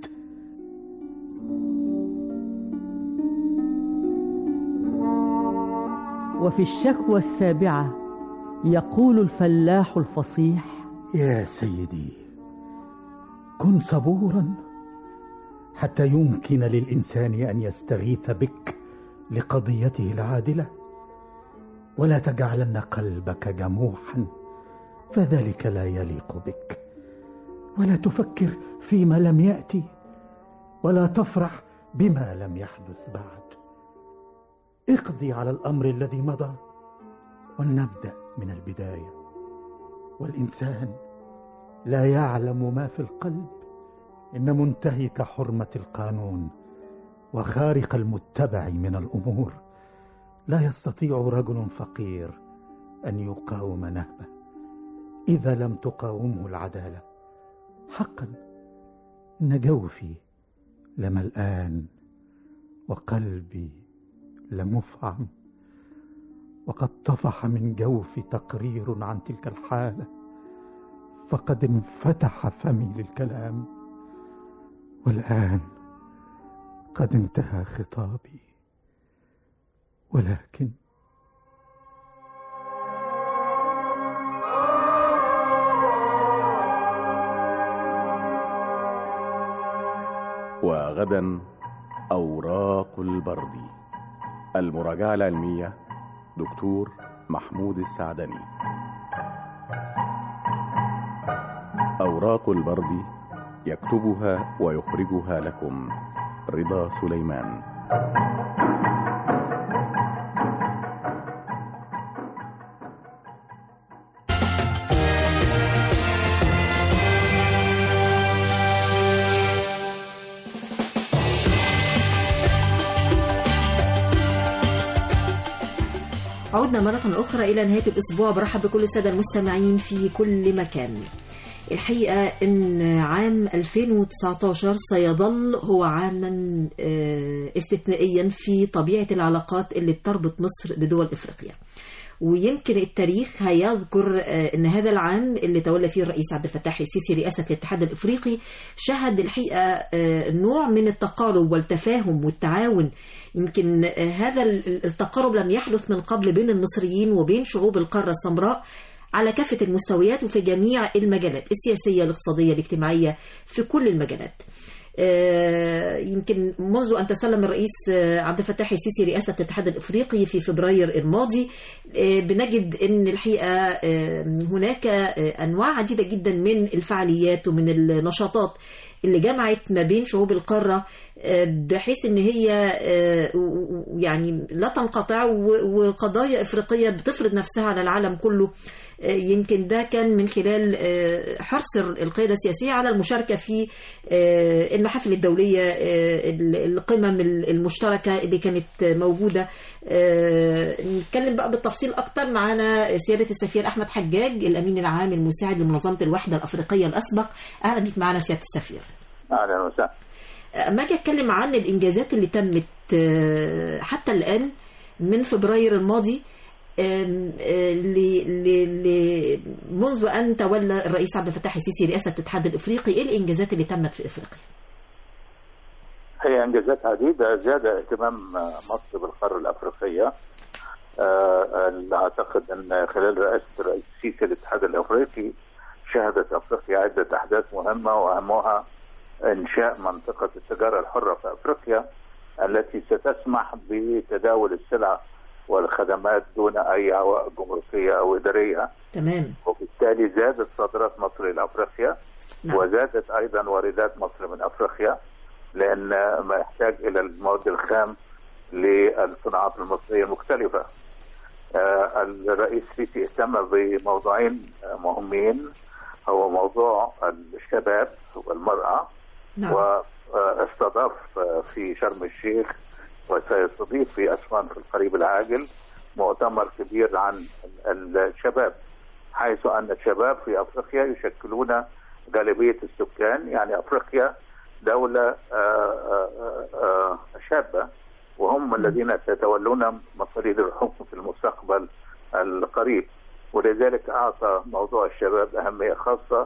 وفي الشكوى السابعة يقول الفلاح الفصيح: يا سيدي، كن صبورا حتى يمكن للإنسان أن يستغيث بك لقضيته العادلة، ولا تجعلن قلبك جموحا، فذلك لا يليق بك. ولا تفكر فيما لم يأتي، ولا تفرح بما لم يحدث بعد. اقضي على الأمر الذي مضى ولنبدأ من البداية. والإنسان لا يعلم ما في القلب. إن منتهك حرمة القانون وخارق المتبع من الأمور لا يستطيع رجل فقير أن يقاوم نهبه إذا لم تقاومه العدالة. حقا إن جوفي لملآن وقلبي لمفعم، وقد طفح من جوفي تقرير عن تلك الحالة، فقد انفتح فمي للكلام، والآن قد انتهى خطابي. ولكن وغدا أوراق البرد. المراجعة العلمية دكتور محمود السعدني. أوراق البرد يكتبها ويخرجها لكم رضا سليمان. عودنا مرة أخرى إلى نهاية الأسبوع. برحب بكل السادة المستمعين في كل مكان. الحقيقة أن عام 2019 سيظل هو عاما استثنائيا في طبيعة العلاقات اللي بتربط مصر بدول إفريقيا، ويمكن التاريخ هيذكر أن هذا العام اللي تولى فيه الرئيس عبد الفتاح السيسي رئاسة الاتحاد الإفريقي شهد الحقيقة نوع من التقارب والتفاهم والتعاون. يمكن هذا التقارب لم يحدث من قبل بين المصريين وبين شعوب القارة السمراء على كافة المستويات وفي جميع المجالات السياسية الاقتصادية الاجتماعية، في كل المجالات. يمكن منذ أن تسلم الرئيس عبد الفتاح السيسي رئاسة الاتحاد الإفريقي في فبراير الماضي بنجد أن الحقيقة هناك أنواع عديدة جدا من الفعاليات ومن النشاطات اللي جمعت ما بين شعوب القارة بحيث ان هي يعني لا تنقطع، وقضايا افريقية بتفرض نفسها على العالم كله. يمكن ده كان من خلال حرص القيادة السياسية على المشاركة في المحافل الدولية، القمم المشتركة اللي كانت موجودة. نتكلم بقى بالتفصيل أكتر. معنا سيادة السفير أحمد حجاج، الأمين العام المساعد لمنظمة الوحدة الأفريقية الأسبق. أهلا بك معنا سيادة السفير. أهلا وسهلا. ما أجي أتكلم عن الإنجازات اللي تمت حتى الآن من فبراير الماضي منذ أن تولى الرئيس عبد الفتاح السيسي رئاسة الاتحاد الإفريقي، إيه الإنجازات اللي تمت في إفريقيا؟ هي إنجازات عديدة. زاد اهتمام مصر بالقارة الأفريقية. أعتقد أن خلال رئاسة الرئيس السيسي للاتحاد الأفريقي شهدت أفريقيا عدة أحداث مهمة، وأهمها إنشاء منطقة التجارة الحرة في أفريقيا التي ستسمح بتداول السلع والخدمات دون أي عوائق جمركية أو إدارية. تمام. وبالتالي زادت صادرات مصر إلى أفريقيا. نعم. وزادت أيضا واردات مصر من أفريقيا، لأن ما يحتاج إلى المواد الخام للصناعات المصرية المختلفة. الرئيس السيسي اهتم بموضوعين مهمين، هو موضوع الشباب والمرأة. نعم. واستضاف في شرم الشيخ وسيستضيف في أسوان في القريب العاجل مؤتمر كبير عن الشباب، حيث أن الشباب في أفريقيا يشكلون غالبية السكان. يعني أفريقيا دولة شابة، وهم الذين سيتولون مصاريد الحكم في المستقبل القريب، ولذلك أعطى موضوع الشباب أهمية خاصة،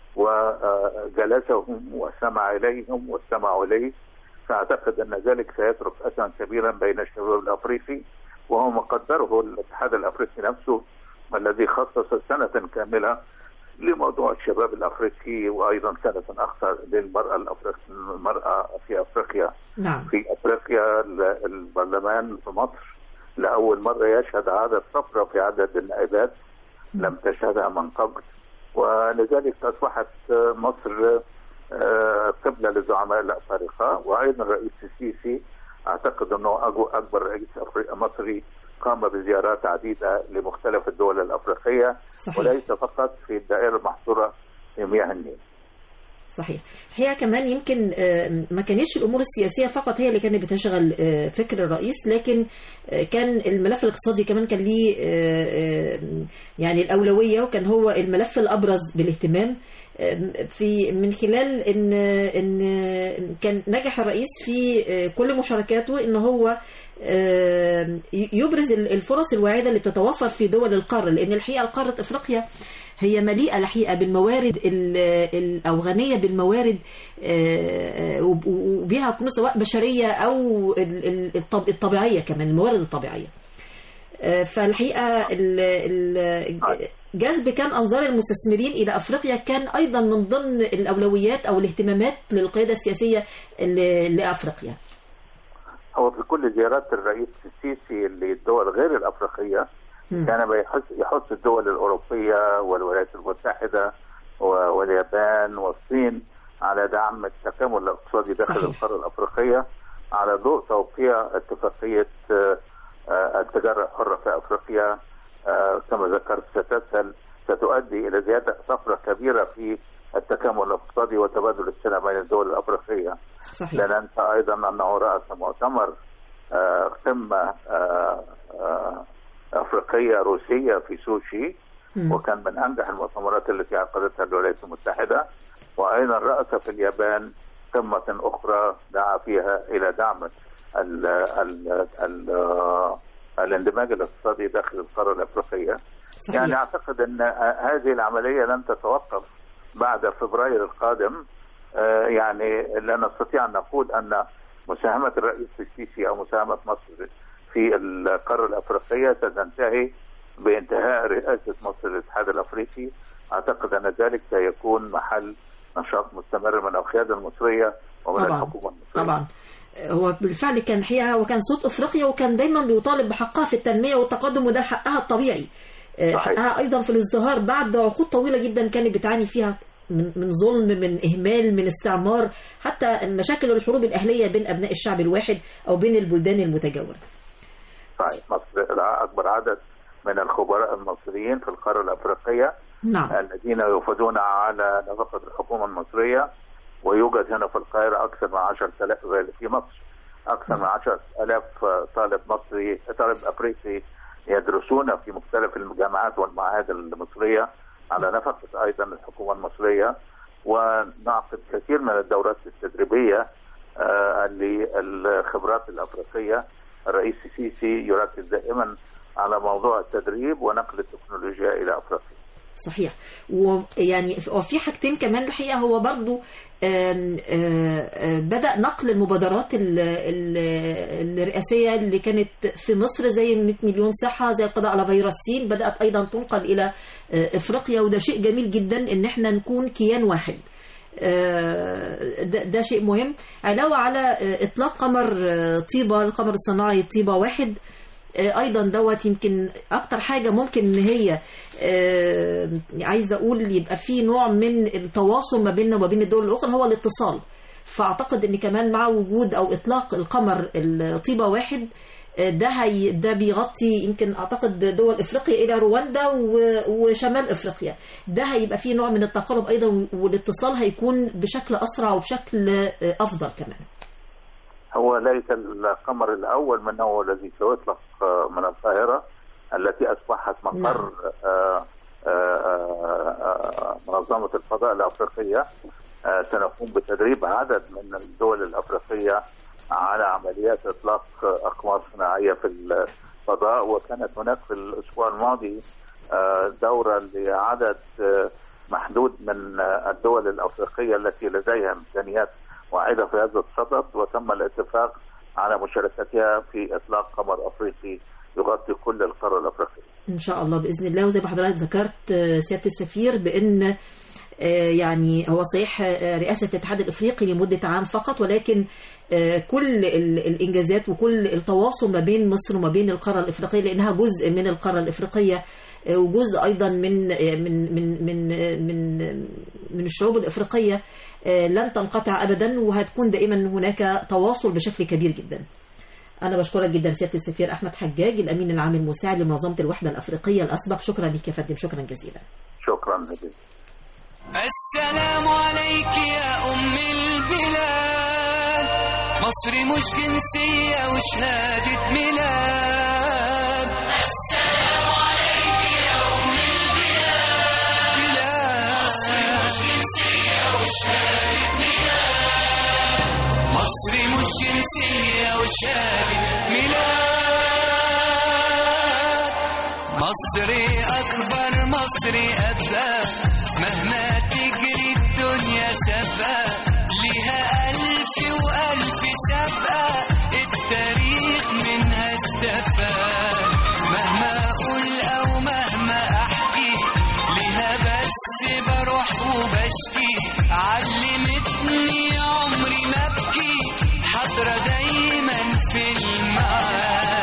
وجلسهم وسمع إليهم واستمعوا إليه. فأعتقد أن ذلك سيترك أثرا كبيرا بين الشباب الأفريقي، وهو ما قدره الاتحاد الأفريقي نفسه الذي خصص سنة كاملة لموضوع الشباب الأفريقي، وأيضا سنة أخرى للمرأة في أفريقيا. نعم. في أفريقيا البرلمان في مصر لأول مرة يشهد عدد طفرة في عدد النائبات لم تشهدها من قبل، ولذلك أصبحت مصر قبلة لزعماء الأفارقة. وأيضا الرئيس السيسي أعتقد أنه أكبر رئيس مصري قام بزيارات عديدة لمختلف الدول الأفريقية. صحيح. وليس فقط في الدائرة المحصورة في مياه النيل. صحيح. الحقيقة كمان يمكن ما كانتش الأمور السياسية فقط هي اللي كانت بتشغل فكر الرئيس، لكن كان الملف الاقتصادي كمان كان ليه يعني الأولوية، وكان هو الملف الأبرز بالاهتمام في من خلال إن كان نجح الرئيس في كل مشاركاته إن هو يبرز الفرص الواعدة اللي بتتوفر في دول القارة، لأن الحقيقة قارة أفريقيا هي مليئة الحقيقة بالموارد أو غنية بالموارد، وبها كنوز سواء بشرية أو الطبيعية، كمان الموارد الطبيعية. فالحقيقة جذب كان أنظار المستثمرين إلى أفريقيا كان أيضا من ضمن الأولويات أو الاهتمامات للقيادة السياسية لأفريقيا. هو في كل زيارات الرئيس السيسي للدول غير الأفريقية كان يحث الدول الأوروبية والولايات المتحدة واليابان والصين على دعم التكامل الاقتصادي داخل القارة الأفريقية، على ضوء توقيع اتفاقية التجارة الحرة في أفريقيا. كما ذكرت ستؤدي إلى زيادة طفرة كبيرة في التكامل الاقتصادي وتبادل السلع بين الدول الأفريقية. صحيح. لا ننسى أيضا أنه رأس مؤتمر قمة أفريقية روسية في سوشي، وكان من أنجح المؤتمرات التي عقدتها الولايات المتحدة. وأيضا رأس في اليابان قمة أخرى دعا فيها إلى دعم الاندماج الاقتصادي داخل القارة الأفريقية. صحيح. يعني أعتقد أن هذه العملية لن تتوقف بعد فبراير القادم. يعني لا نستطيع أن نقول أن مساهمة الرئيس السيسي أو مساهمة مصر في القارة الأفريقية ستنتهي بانتهاء رئاسة مصر للاتحاد الأفريقي. أعتقد أن ذلك سيكون محل نشاط مستمر من القيادة المصرية ومن الحكومة المصرية. طبعا هو بالفعل كان حقيقة وكان صوت أفريقيا، وكان دايما بيطالب بحقها في التنمية والتقدم، وده حقها الطبيعي. حقها أيضا في الازدهار بعد عقود طويلة جدا كانت بتعاني فيها من ظلم، من إهمال، من استعمار، حتى مشاكل الحروب الأهلية بين أبناء الشعب الواحد أو بين البلدان المتجاورة. صحيح. مصر أكبر عدد من الخبراء المصريين في القارة الأفريقية، نعم، الذين يوافدون على نفقة الحكومة المصرية، ويوجد هنا في القاهرة أكثر من 10,000 في مصر أكثر من 10,000 طالب أفريقي يدرسون في مختلف الجامعات والمعاهد المصرية على نفقة أيضا الحكومة المصرية، ونعقد كثير من الدورات التدريبية للخبرات الأفريقية. الرئيس السيسي يركز دائما على موضوع التدريب ونقل التكنولوجيا إلى أفريقيا. صحيح. ويعني وفي حاجتين كمان الحقيقة، هو برضو بدأ نقل المبادرات الرئاسية اللي كانت في مصر زي 100 مليون صحة، زي القضاء على فيروس سين، بدأت أيضا تنقل إلى إفريقيا، وده شيء جميل جدا إن احنا نكون كيان واحد. ده شيء مهم، علاوة على إطلاق قمر طيبة، القمر الصناعي طيبة 1 ايضا دوت. يمكن اكتر حاجه ممكن ان هي عايزه اقول يبقى في نوع من التواصل ما بيننا وما بين الدول الاخرى، هو الاتصال. فاعتقد ان كمان مع وجود او اطلاق القمر الطيبه 1 ده بيغطي يمكن اعتقد دول افريقيا الى رواندا وشمال افريقيا، ده هيبقى فيه نوع من التقارب ايضا، والاتصال هيكون بشكل اسرع وبشكل افضل كمان. هو ليس القمر الأول من هو الذي سيطلق من القاهرة التي أصبحت مقر منظمة الفضاء الأفريقية. سنقوم بتدريب عدد من الدول الأفريقية على عمليات إطلاق أقمار صناعية في الفضاء. وكانت هناك في الأسبوع الماضي دورة لعدد محدود من الدول الأفريقية التي لديها إمكانيات واعدة في هذا الصدد، وتم الاتفاق على مشاركتها في إطلاق قمر أفريقي يغطي كل القارة الأفريقية إن شاء الله بإذن الله. وزي ما حضرتك ذكرت سيادة السفير بأن يعني هو صحيح رئاسة الاتحاد الإفريقي لمدة عام فقط، ولكن كل الإنجازات وكل التواصل ما بين مصر وما بين القارة الإفريقية، لأنها جزء من القارة الإفريقية وجزء أيضا من من من من من من الشعوب الإفريقية، لن تنقطع أبدا، وهتكون دائما هناك تواصل بشكل كبير جدا. أنا بشكرك جدا سيادة السفير أحمد حجاج، الأمين العام المساعد لمنظمة الوحدة الأفريقية الأسبق. شكرا لك يا فندم، شكرا جزيلا. شكرا جزيلا. السلام عليك يا أم البلاد، مصر مش جنسية وشهادة ميلاد. السلام عليك يا أم البلاد، مصر مش جنسية وشهادة ميلاد. مصر مش جنسية وشهادة ميلاد. مصر أكبر، مصر أبقى، مهما تجري الدنيا سابقة، ليها 1000 وألف سابقة، التاريخ منها استفاد. مهما أقول أو مهما أحكي، ليها بس بروح وبشكي، علمتني عمري ما أبكي، حاضرة دايما في المعاد.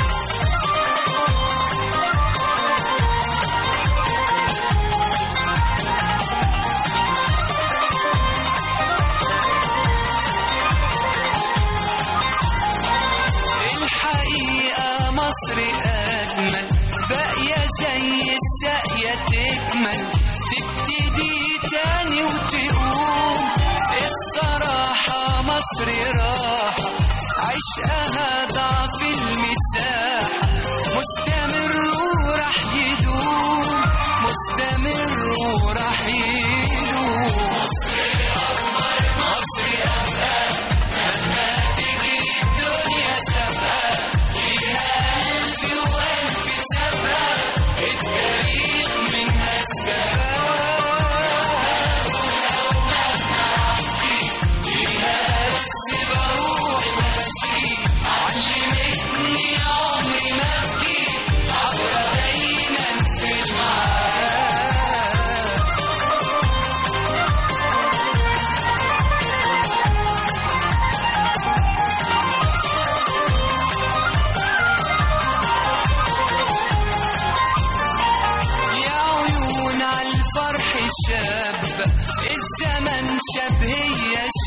مصر أجمل، باقية زي الساقية تكمل، تبتدي تاني وتقوم. الصراحة مصر راحة، عشقها ضعف المساحة، مستمر وراح يدوم، مستمر وراح يدوم. مصر أكبر، مصر أبقى، مهما تجري الدنيا سابقة، التاريخ منها استفاد. ليها بس بروح وبشكي، علمتني عمري ما أبكي، حاضرة دايما في المعاد.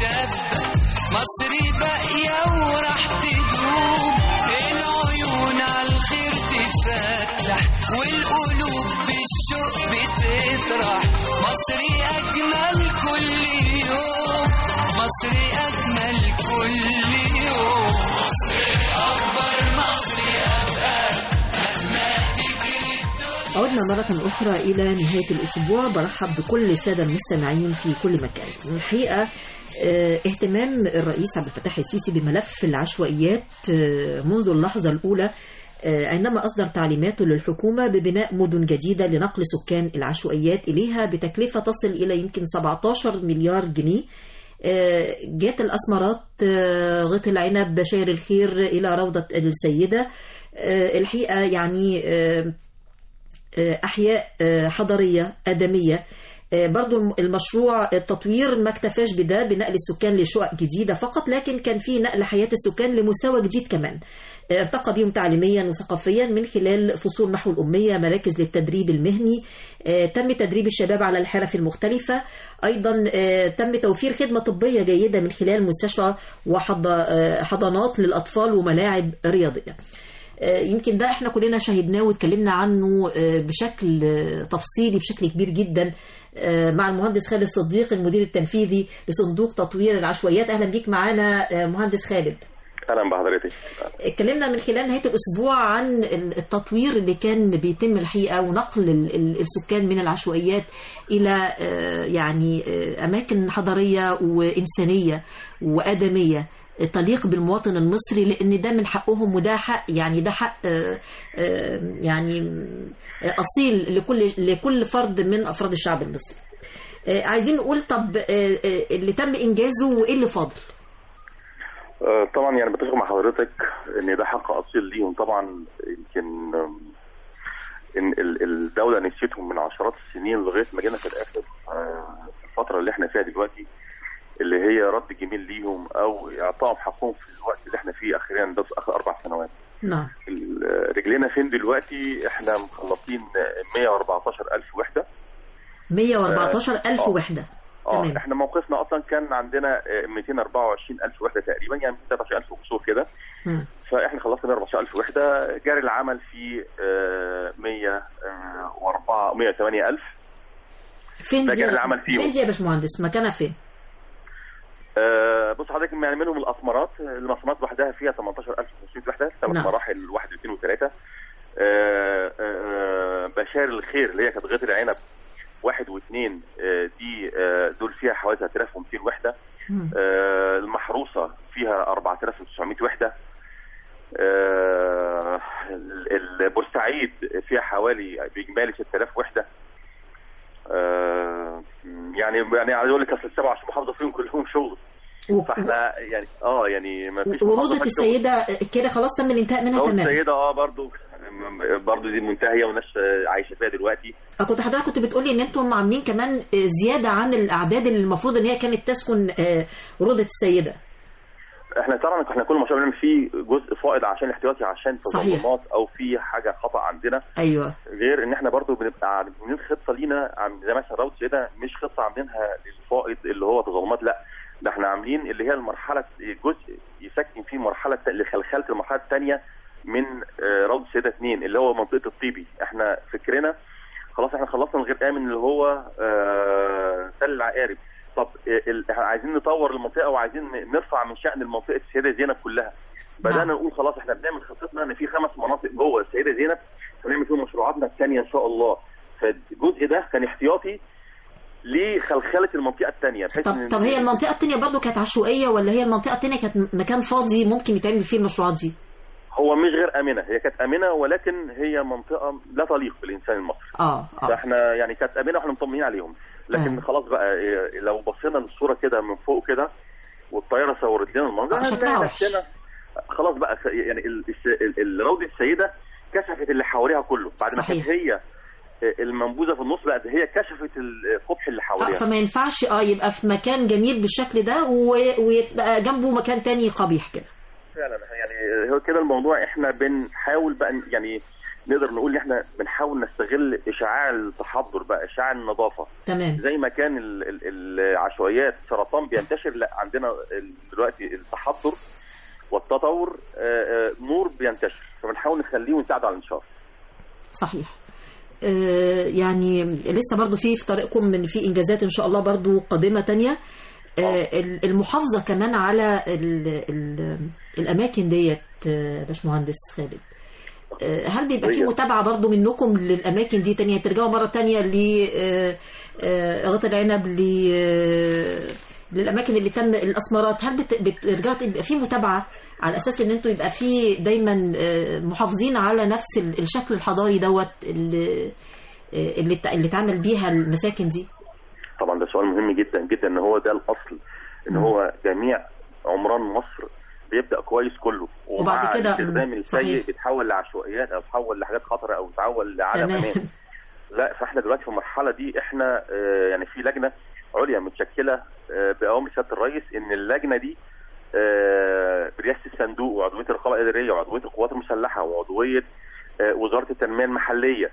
شابة مصري باقية وراح تدوم العيون على الخير تفتح والقلوب بالشوق بتطرح مصري أجمل كل يوم مصري أجمل كل يوم مصري أكبر مصري أبقى مهما تجري. عدنا مرة أخرى إلى نهاية الأسبوع. برحب بكل السادة المستمعين في كل مكان. الحقيقة اهتمام الرئيس عبد الفتاح السيسي بملف العشوائيات منذ اللحظة الأولى عندما أصدر تعليماته للحكومة ببناء مدن جديدة لنقل سكان العشوائيات إليها بتكلفة تصل إلى يمكن 17 مليار جنيه. جات الأسمرات، غيط العنب، بشاير الخير، إلى روضة السيدة. الحقيقة يعني أحياء حضارية آدمية. برضو المشروع التطوير ما اكتفاش بده بنقل السكان لشقق جديدة فقط، لكن كان في نقل حياة السكان لمستوى جديد كمان ارتقى بهم تعليميا وثقافيا من خلال فصول محو الأمية، مراكز للتدريب المهني، تم تدريب الشباب على الحرف المختلفة. أيضا تم توفير خدمة طبية جيدة من خلال مستشفى وحضانات للأطفال وملاعب رياضية. يمكن ده احنا كلنا شاهدناه واتكلمنا عنه بشكل تفصيلي بشكل كبير جدا مع المهندس خالد صديق المدير التنفيذي لصندوق تطوير العشوائيات. اهلا بيك معانا مهندس خالد. اهلا بحضرتك. اتكلمنا من خلال نهاية الاسبوع عن التطوير اللي كان بيتم الحقيقة ونقل السكان من العشوائيات الى يعني اماكن حضارية وانسانية وآدمية تليق بالمواطن المصري، لأن ده من حقهم وده حق، يعني ده حق يعني أصيل لكل فرد من أفراد الشعب المصري. عايزين نقول طب اللي تم إنجازه وإيه اللي فاضل؟ طبعا يعني بتفق مع حضرتك إن ده حق أصيل ليهم. طبعا يمكن إن الدولة نسيتهم من عشرات السنين لغاية ما جينا في الآخر الفترة اللي احنا فيها دلوقتي، اللي هي رد جميل ليهم او اعطائهم حقهم في الوقت اللي احنا فيه اخيرا، ده في اخر 4 سنوات. نعم. رجلنا فين دلوقتي؟ احنا مخلصين 114,000 وحده. 114,000 وحده. تمام. احنا موقفنا اصلا كان عندنا 224,000 وحده تقريبا، يعني 23,000 وكسور كده. فاحنا خلصنا 114,000 وحده. جاري العمل في 108,000. فين دي؟ جاري العمل فيه. فين دي يا باشمهندس؟ مكانها فين؟ بص حضرتك، يعني منهم الاسمرات لوحدها فيها 18,500 وحده، 3 مراحل، 1 و2 و3. بشاير الخير اللي هي كانت غيط العنب 1 و2 دي دول فيها حوالي 3,200 وحده. المحروسه فيها 4,900 وحده. بورسعيد فيها حوالي باجمالي 6,000 وحده. يعني عايز اقول لك اصل 27 محافظه فيهم كلهم شغل. فاحنا يعني ما فيش. وروضة السيدة كده خلاص تم الانتهاء منها تماما. السيدة برضو دي منتهية وناس عايشة فيها دلوقتي. حضرتك كنت بتقولي ان انتم عاملين كمان زيادة عن الاعداد اللي المفروض ان هي كانت تسكن روضة السيدة. احنا طبعا كل مشروع بنعمل فيه جزء فائض عشان احتياطي، عشان تظلمات او في حاجه خطا عندنا. ايوه. غير ان احنا برضو بنبقى عاملين خطه لينا زي مثلا روضه السيده، مش خطه عاملينها للفائض اللي هو تظلمات، لا ده احنا عاملين اللي هي المرحله جزء يسكن فيه مرحله لخلخله المرحله الثانيه من روضه السيده 2 اللي هو منطقه الطيبي. احنا فكرنا خلاص احنا خلصنا الغير امن اللي هو تل العقارب. طب احنا عايزين نطور المنطقه وعايزين نرفع من شأن المنطقه السيده زينب كلها. بدانا نقول خلاص احنا بنعمل خطتنا ان في 5 مناطق جوه السيده زينب ونعمل فيهم مشروعاتنا الثانيه ان شاء الله. فالجزء ده كان احتياطي لخلخله المنطقه الثانيه. طب هي المنطقه الثانيه برضو كانت عشوائيه ولا هي المنطقه الثانيه كانت مكان فاضي ممكن يتعمل فيه المشروعات دي؟ هو مش غير امنه، هي كانت امنه ولكن هي منطقه لا تليق بالانسان المصري. فاحنا يعني كانت امنه واحنا مطمئنين عليهم. لكن خلاص بقى لو بصينا للصوره كده من فوق كده والطياره صورت لنا المنظر نفسنا خلاص بقى يعني روضه السيده كشفت اللي حواليها كله بعد ما كانت هي المنبوذه في النص، بقت هي كشفت القبح اللي حواليها. فما ينفعش يبقى في مكان جميل بالشكل ده ويبقى جنبه مكان تاني قبيح كده. فعلا يعني هو كده الموضوع. احنا بنحاول بقى يعني نقدر نقول ان احنا بنحاول نستغل اشعاع التحضر بقى، اشعاع النظافه. تمام. زي ما كان العشوائيات سرطان بينتشر، لا عندنا دلوقتي التحضر والتطور نور بينتشر، فبنحاول نخليه ونساعده على الانتشار. صحيح. يعني لسه برضو في طريقكم من في انجازات ان شاء الله برضو قادمه تانية. المحافظه كمان على الاماكن ديت باشمهندس خالد، هل بيبقى في متابعه برضو منكم للاماكن دي تانية؟ ترجعوا مره تانية لغط العنب للاماكن اللي تم الاسمرات، هل بترجعوا يبقى في متابعه على اساس ان انتوا يبقى في دايما محافظين على نفس الشكل الحضاري دوت اللي اتعمل بيها المساكن دي؟ طبعا ده سؤال مهم جدا جدا، ان هو ده الاصل، ان هو جميع عمران مصر بيبدا كويس كله، وبعد كده الاستخدام السيء بيتحول لعشوائيات او بيتحول لحاجات خطره او بيتحول لعالم امان. لا، فاحنا دلوقتي في المرحله دي احنا يعني في لجنه عليا متشكله باوامر سياده الرئيس، ان اللجنه دي برئاسه الصندوق وعضويه الرقابه الاداريه وعضويه القوات المسلحه وعضويه وزاره التنميه المحليه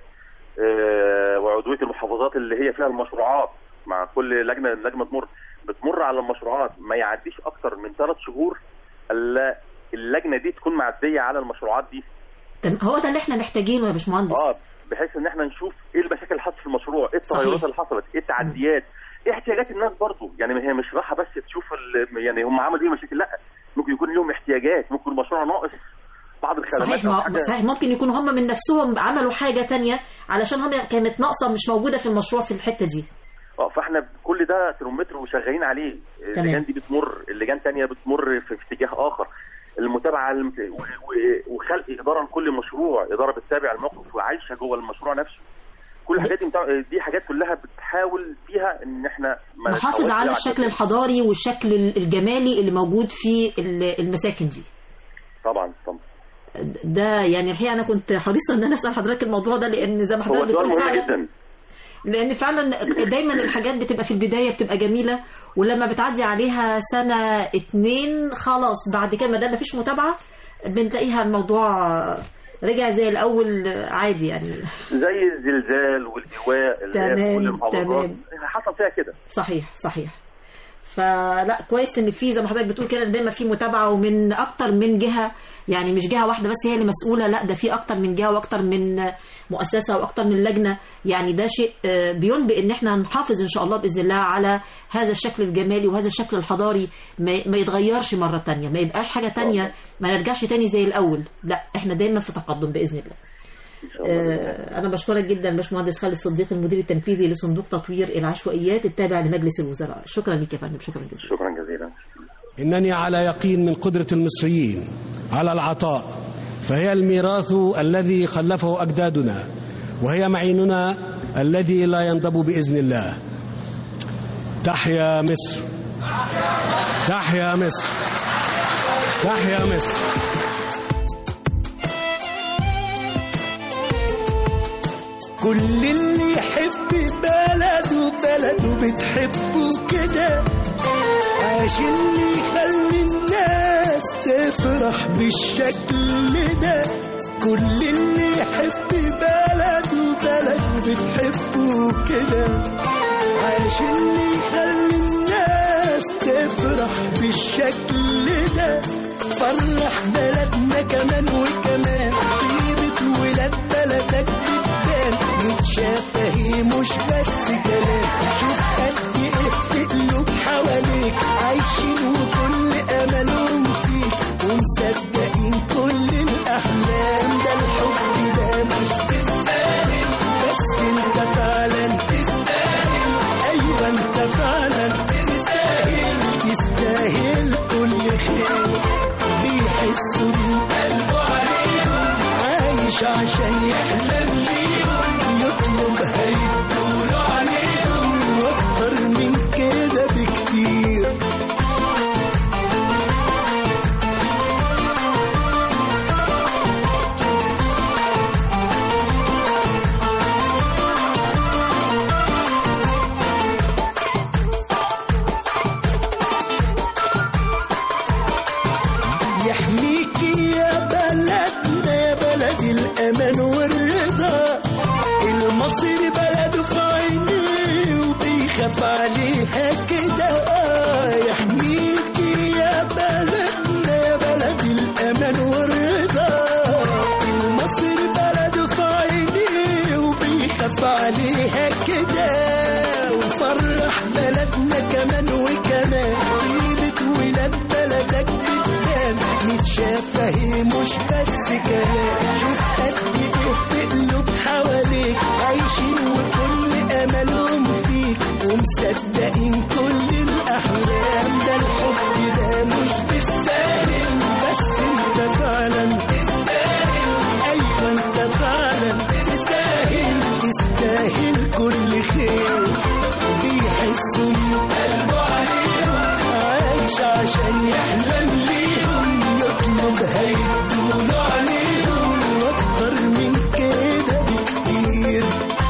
وعضويه المحافظات اللي هي فيها المشروعات. مع كل لجنه بتمر على المشروعات، ما يعديش اكتر من 3 شهور الا اللجنه دي تكون معديه على المشروعات دي. هو ده اللي احنا محتاجينه يا باشمهندس. بحيث ان احنا نشوف ايه المشاكل اللي حصلت في المشروع، ايه التغيرات اللي حصلت، ايه التعديات، ايه احتياجات الناس برضو. يعني هي مش راحه بس تشوف يعني هم عملوا ايه مشاكل، لا ممكن يكون لهم احتياجات، ممكن المشروع ناقص بعض الخدمات. صحيح ممكن يكونوا هم من نفسهم عملوا حاجه تانية علشان هم كانت ناقصه مش موجوده في المشروع في الحته دي. فاحنا كل ده ترمتر وشغالين عليه. اللجان دي بتمر، اللجان تانية بتمر في اتجاه اخر، المتابعه وخلق اداره لكل مشروع، اداره بتتابع الموقف وعايشه جوه المشروع نفسه. كل الحاجات دي حاجات كلها بتحاول فيها ان احنا نحافظ على الشكل الحضاري والشكل الجمالي اللي موجود في المساكن دي. طبعا. ده يعني الحقيقه انا كنت حريصه ان انا اسال حضرتك الموضوع ده، لان زي ما حضرتك بتقول هو مهم جدا، لان فعلا دايما الحاجات بتبقى في البدايه بتبقى جميله، ولما بتعدي عليها 1-2 خلاص بعد كده ما دام مفيش متابعه بنلاقيها الموضوع رجع زي الاول عادي، يعني زي الزلزال والايواء اللي هي كل المحافظات حصل فيها كده. صحيح. فلا كويس ان في زي ما حضرتك بتقول كده دايما في متابعه ومن اكتر من جهه، يعني مش جهه واحده بس هي اللي مسؤوله، لا ده في اكتر من جهه واكتر من مؤسسه واكتر من لجنه. يعني ده شيء بينبئ ان احنا هنحافظ ان شاء الله باذن الله على هذا الشكل الجمالي وهذا الشكل الحضاري، ما يتغيرش مره تانية، ما يبقاش حاجه تانية، ما نرجعش تاني زي الاول، لا احنا دايما في تقدم باذن الله. أنا بشكرك جدا باشمهندس خالد صديق، المدير التنفيذي لصندوق تطوير العشوائيات التابع لمجلس الوزراء. شكرا لك يا فندم. شكرا جزيلا. إنني على يقين من قدرة المصريين على العطاء، فهي الميراث الذي خلفه أجدادنا، وهي معيننا الذي لا ينضب بإذن الله. تحيا مصر، تحيا مصر، تحيا مصر. كل اللي يحب بلده بتحبه كده، عشان يخلي الناس تفرح بالشكل ده. كل اللي يحب بلده بتحبه كده، عشان يخلي الناس تفرح بالشكل ده. فرح بلدنا كمان وكمان، طيبة ولاد بلدك متشافة هي مش بس كلام. شوف قد ايه في قلوب حواليك عايشين وكل املهم فيك، ومصدقين كل الاحلام. ده الحب ده مش بالساهل، بس انت فعلا تستاهل. ايوه انت فعلا تستاهل، تستاهل كل خير. بيحسوا بالقلب عليهم، عايش عشان يحلم ليهم، يطلب هيدولوا عليهم، واكتر من كده بكتير. يحمي بالأمان والرضا. المصري بلده في عينيه وبيخاف عليها كده. يحميكي يا بلدنا يا بلد الأمان والرضا. المصري بلده في عينيه وبيخاف عليها كده. وفرح بلدنا كمان وكمان، طيبة ولاد بلدك بتبان متشافه مش بس كلام. شوف قد ايه في قلوب حواليك عايشين وكل املهم فيك ومصدقين كل الاحلام. ده الحب ده مش بالساهل، بس انت فعلا تستاهل. ايوه انت فعلا تستاهل، تستاهل كل خير. بيحسوا قلبه عليهم عايش عشان يحلم ليهم، يطلب هيدوله عليهم واكتر من كده بكتير.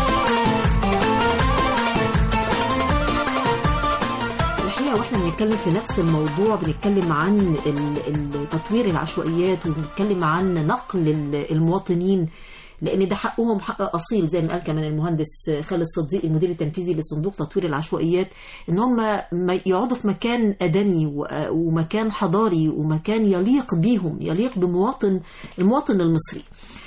الحقيقة واحنا بنتكلم في نفس الموضوع بنتكلم عن تطوير العشوائيات وبنتكلم عن نقل المواطنين، لان ده حقهم حق اصيل زي ما قال كمان المهندس خالد صديق المدير التنفيذي لصندوق تطوير العشوائيات، ان هم يقعدوا في مكان ادمي ومكان حضاري ومكان يليق بيهم، يليق المواطن المصري.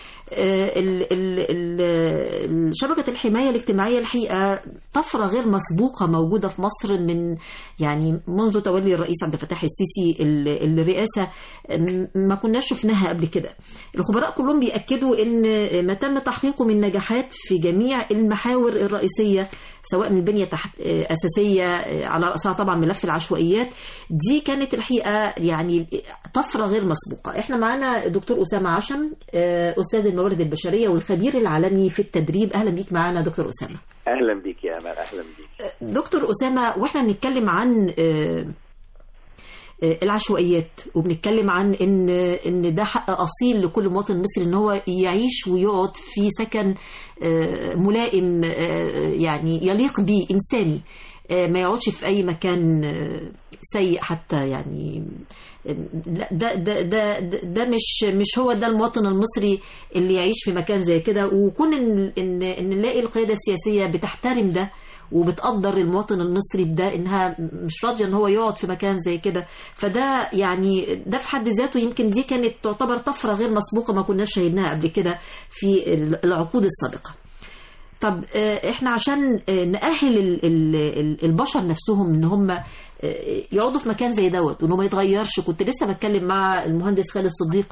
شبكة الحماية الاجتماعية الحقيقة طفرة غير مسبوقة موجودة في مصر من منذ تولي الرئيس عبد الفتاح السيسي الرئاسة، ما كناش شفناها قبل كده. الخبراء كلهم بيأكدوا ان ما تم تحقيقه من نجاحات في جميع المحاور الرئيسية، سواء من البنية أساسية على رأسها طبعا ملف العشوائيات، دي كانت الحقيقة طفرة غير مسبوقة. احنا معانا دكتور أسامة عشم، أستاذ الموارد البشرية والخبير العالمي في التدريب. أهلا بيك معانا دكتور أسامة. أهلا بيك يا أمال. أهلا بيك دكتور أسامة. واحنا بنتكلم عن العشوائيات وبنتكلم عن ان ده حق اصيل لكل مواطن مصري ان هو يعيش ويقعد في سكن ملائم يليق به انساني، ما يقعدش في اي مكان سيء حتى. ده مش هو ده المواطن المصري اللي يعيش في مكان زي كده. وكون ان نلاقي القيادة السياسية بتحترم ده وبتقدر المواطن المصري بده، انها مش راضيه ان هو يقعد في مكان زي كده، فده ده في حد ذاته يمكن دي كانت تعتبر طفره غير مسبوقه ما كناش شاهدناها قبل كده في العقود السابقه. طب احنا عشان نأهل البشر نفسهم ان هم يقعدوا في مكان زي دوت وانه ما يتغيرش، كنت لسه بتكلم مع المهندس خالد صديق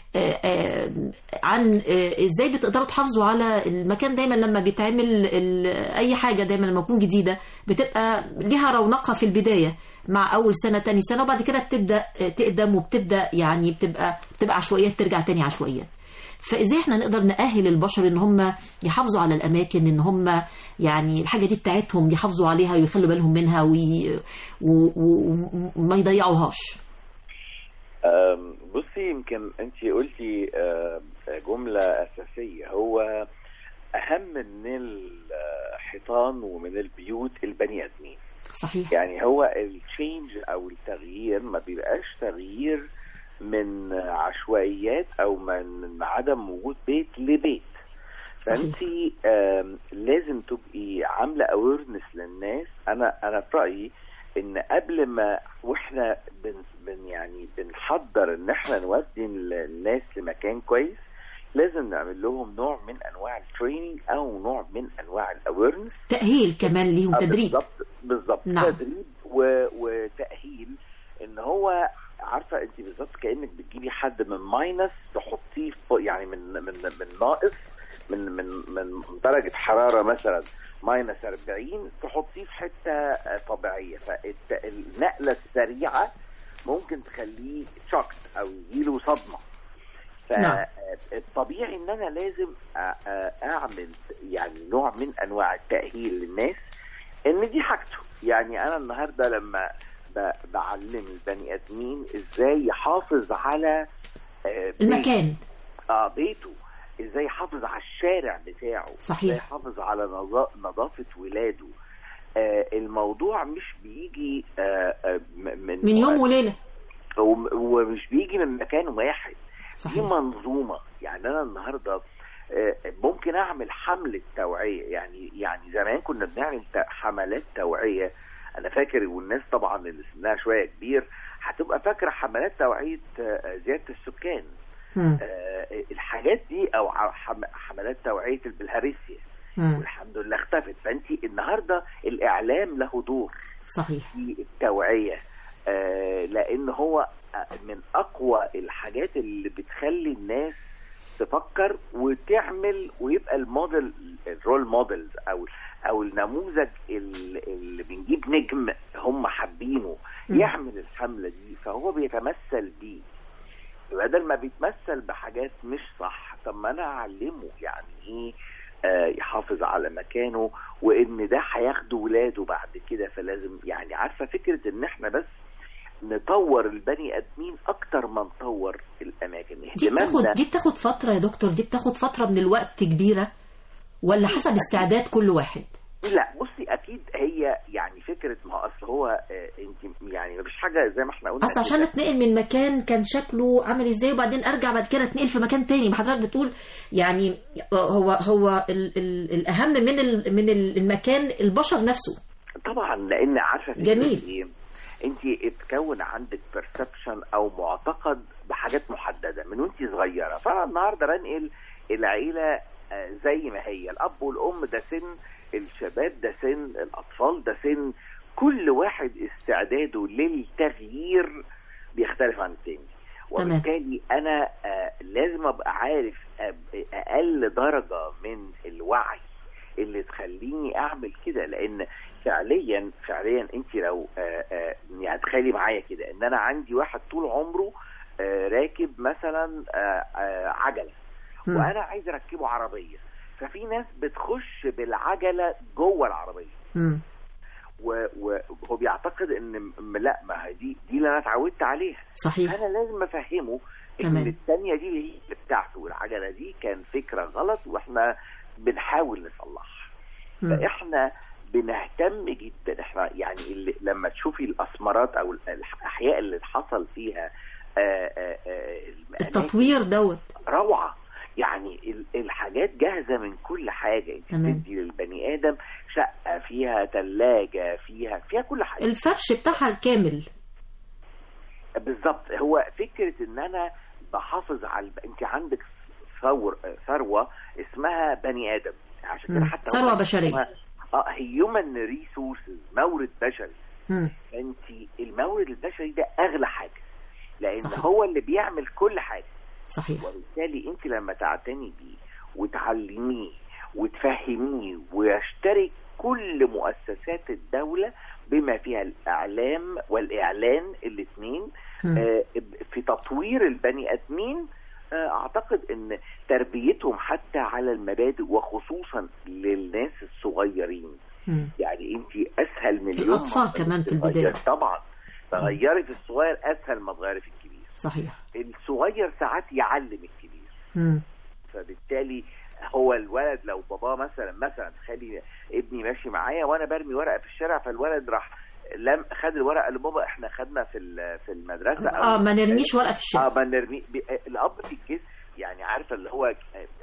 عن ازاي بتقدروا تحافظوا على المكان. دايما لما بيتعمل اي حاجه، دايما لما تكون جديده بتبقى ليها رونقها في البدايه مع اول سنه تاني سنه، وبعد كده بتبدا تقدم وبتبدا بتبقى عشوائيات ترجع تاني عشوائيات. فازاي احنا نقدر نأهل البشر ان هم يحافظوا على الاماكن، ان هم الحاجه دي بتاعتهم يحافظوا عليها ويخلوا بالهم منها وما يضيعوهاش؟ بصي، يمكن انت قلتي جمله اساسيه، هو اهم من الحيطان ومن البيوت البني ادمين. صحيح. هو التشينج او التغيير ما بيبقاش تغيير من عشوائيات او من عدم وجود بيت لبيت. فانت لازم تبقي عامله اويرنس للناس. انا في رايي ان قبل ما واحنا بنحضر ان احنا نودي الناس لمكان كويس، لازم نعمل لهم نوع من انواع التريننج او نوع من انواع الاويرنس، تأهيل كمان ليهم، تدريب. بالظبط. نعم. تدريب وتأهيل، ان هو عارفه انت بالظبط كانك بتجيبي حد من ماينس تحطيه من ناقص، من درجه حراره مثلا ماينس 40 تحطيه في حته طبيعيه. فالنقله السريعه ممكن تخليه شوكت او يجيله صدمه. فالطبيعي ان انا لازم اعمل نوع من انواع التأهيل للناس، ان دي حاجته. انا النهارده لما بعلم البني ادمين ازاي يحافظ على المكان، بيته، ازاي يحافظ على الشارع بتاعه، صحيح، ازاي يحافظ على نظافة ولاده. الموضوع مش بيجي من يوم وليلة، ومش بيجي من مكان واحد. دي منظومه. يعني انا النهارده ممكن اعمل حمله توعيه. يعني زمان كنا بنعمل حملات توعيه. انا فاكر، والناس طبعا اللي سنها شويه كبير هتبقى فاكره حملات توعيه زياده السكان، الحاجات دي، او حملات توعيه البلهارسيا، والحمد لله اختفت. فانت النهارده الاعلام له دور صحيح في التوعيه، لان هو من اقوى الحاجات اللي بتخلي الناس تفكر وتعمل، ويبقى الموديل، الرول موديلز او النموذج اللي بنجيب نجم هم حابينه يعمل الحمله دي، فهو بيتمثل بيه بدل ما بيتمثل بحاجات مش صح. طب ما انا اعلمه يعني ايه يحافظ على مكانه، وان ده هياخده ولاده بعد كده. فلازم يعني عارفه فكره ان احنا بس نطور البني ادمين اكتر ما نطور الاماكن. دي بتاخد فتره يا دكتور، دي بتاخد فتره من الوقت كبيره، ولا حسب استعداد كل واحد؟ لا بصي، اكيد هي يعني فكره، ما اصل هو انت يعني مفيش حاجه زي ما احنا قلنا، اصل عشان اتنقل من مكان كان شكله عامل ازاي وبعدين ارجع بعد كده اتنقل في مكان تاني. ما حضرتك بتقول يعني هو الاهم من المكان البشر نفسه طبعا، لان عارفه جميل ايه، انت اتكون عندك بيرسبشن او معتقد بحاجات محدده من وانت صغيره. فانا النهارده بنقل العيله زي ما هي، الاب والام ده سن، الشباب ده سن، الاطفال ده سن، كل واحد استعداده للتغيير بيختلف عن التاني. وبالتالي انا لازم ابقى عارف اقل درجه من الوعي اللي تخليني اعمل كده. لان فعليا انت لو يعني تخيلي معايا كده ان انا عندي واحد طول عمره راكب مثلا عجله، وانا عايز اركبه عربيه، ففي ناس بتخش بالعجله جوه العربيه، وهو بيعتقد ان لا، ما دي اللي انا اتعودت عليها. صحيح. انا لازم افهمه ان الثانيه دي اللي هي بتاعته، والعجله دي كان فكره غلط واحنا بنحاول نصلحها. فاحنا بنهتم جدا. احنا يعني لما تشوفي الاسمرات او الاحياء اللي حصل فيها التطوير دوت روعه. يعني الحاجات جاهزه من كل حاجه، انت بتدي للبني ادم شقه فيها ثلاجه، فيها كل حاجه، الفرش بتاعها الكامل بالظبط. هو فكره ان انا بحافظ على انت عندك ثروه اسمها بني ادم، عشان كده حتى ثروه بشريه، هيومن ريسورسز، مورد بشري. انت المورد البشري ده اغلى حاجه، لان صحيح. هو اللي بيعمل كل حاجه. صحيح. وبالتالي انت لما تعتني بيه وتعلميه وتفهميه ويشترك كل مؤسسات الدولة بما فيها الإعلام والإعلان الاثنين في تطوير البني آدمين، أعتقد أن تربيتهم حتى على المبادئ وخصوصا للناس الصغيرين. يعني أنت أسهل من الأطفال كمان في البداية طبعا، تغيري في الصغير أسهل ما تغيري في الكبير. صحيح. الصغير ساعات يعلم الكبير. فبالتالي هو الولد لو باباه مثلا تخلي ابني ماشي معايا وانا برمي ورقه في الشارع، فالولد راح خد الورقه اللي بابا احنا خدنا في المدرسه، ما نرميش ورقه في الشارع، ما نرمي. الاب بيتجس، يعني عارفه اللي هو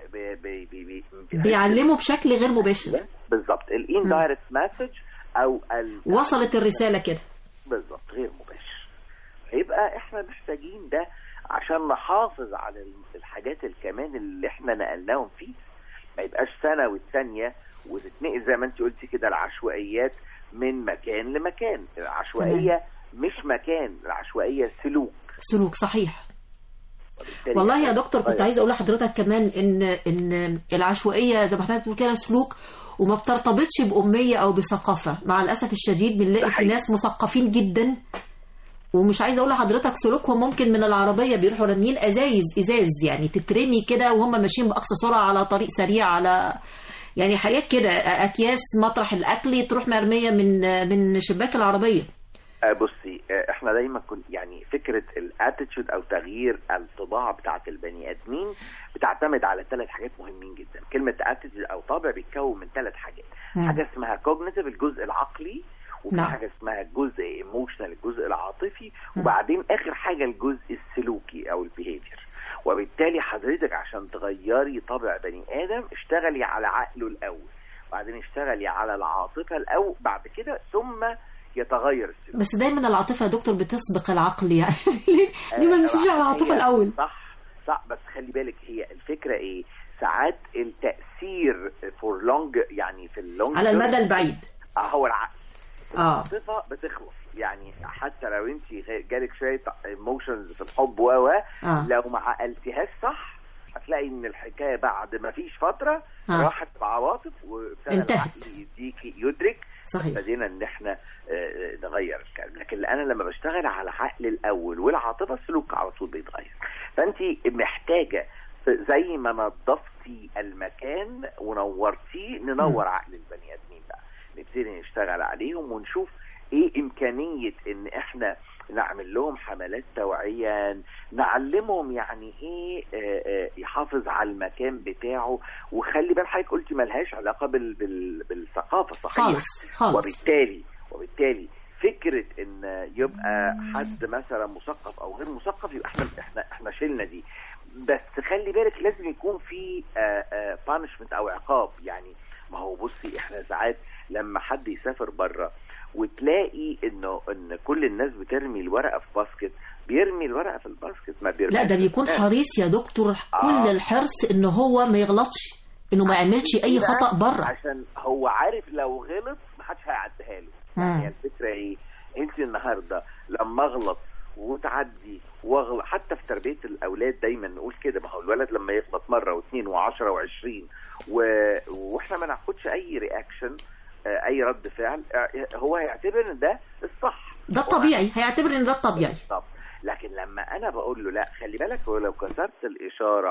بيعلمه بشكل غير مباشر. بالظبط، الاندايركت مسج او وصلت الرساله كده بالظبط غير مباشر. يبقى احنا محتاجين ده عشان نحافظ على الحاجات الكمان اللي احنا نقلناهم فيه، ما يبقاش سنة والثانية وتتنقل زي ما انت قلتي كده العشوائيات من مكان لمكان. العشوائية مش مكان، العشوائية سلوك. صحيح. والله يا دكتور كنت عايزه اقول لحضرتك كمان ان العشوائيه زي ما حضرتك بتقول كده سلوك، وما بترتبطش بأمية او بثقافه. مع الاسف الشديد بنلاقي في ناس مثقفين جدا، ومش عايزه اقول لحضرتك سلوكهم ممكن من العربيه بيروحوا راميين ازاز يعني تترمي كده وهم ماشيين باقصى سرعه على طريق سريع، على يعني حاجات كده، اكياس مطرح الاكل تروح مرميه من شباك العربيه. بصي احنا دايما يعني فكره الاتيتيود او تغيير الطباع بتاعه البني ادمين بتعتمد على 3 حاجات مهمين جدا. كلمه اتيتيود او طبع بيتكون من 3 حاجات. حاجه اسمها كوجنيتيف، الجزء العقلي، وفي حاجه اسمها الجزء ايموشنال، الجزء العاطفي، وبعدين اخر حاجه الجزء السلوكي او البيهيفير. وبالتالي حضرتك عشان تغيري طبع بني ادم اشتغلي على عقله الاول، وبعدين اشتغلي على العاطفه الاول، بعد كده ثم يتغير السلوك. بس دايما العاطفه يا دكتور بتسبق العقل يعني ليه ما نمشيش على العاطفه الاول؟ صح بس خلي بالك هي الفكره ايه، ساعات التاثير فور لونج يعني في اللونج على المدى البعيد هو العقل. العاطفه بتخلص يعني حتى لو انت جالك شويه ايموشنز في الحب لو ما عقلتيهاش صح هتلاقي ان الحكايه بعد ما فيش فتره راحت العواطف وابتدى العقل يدرك. صحيح. ابتدينا ان احنا نغير الكلام. لكن انا لما بشتغل على العقل الاول والعاطفه السلوك على طول بيتغير. فانت محتاجه زي ما نظفتي المكان ونورتيه ننور عقل البني ادمين بقى، نبتدي نشتغل عليهم ونشوف ايه امكانيه ان احنا نعمل لهم حملات توعيه، نعلمهم يعني ايه يحافظ على المكان بتاعه. وخلي بال حضرتك قلتي ملهاش علاقه بالثقافه، صحيح خالص. وبالتالي فكره ان يبقى حد مثلا مثقف او غير مثقف يبقى احنا شلنا دي. بس خلي بالك لازم يكون في بانشمنت او عقاب. يعني ما هو بصي احنا ساعات لما حد يسافر بره وتلاقي ان كل الناس بترمي الورقه في باسكت، بيرمي الورقه في الباسكت ما بيرمي. لا ده بيكون حريص يا دكتور كل الحرص ان هو ما يغلطش، انه ما يعملش اي خطأ بره، عشان هو عارف لو غلط محدش هيعديها له. يعني الفكره ايه، انت النهارده لما اغلط وتعدي واغلط، حتى في تربيه الاولاد دايما نقول كده، ما هو الولد لما يغلط مره واثنين وعشرة وعشرين واحنا ما ناخدش اي رياكشن اي رد فعل، هو هيعتبر ان ده الصح، ده الطبيعي، هيعتبر ان ده الطبيعي. لكن لما انا بقول له لا خلي بالك، هو لو كسرت الاشاره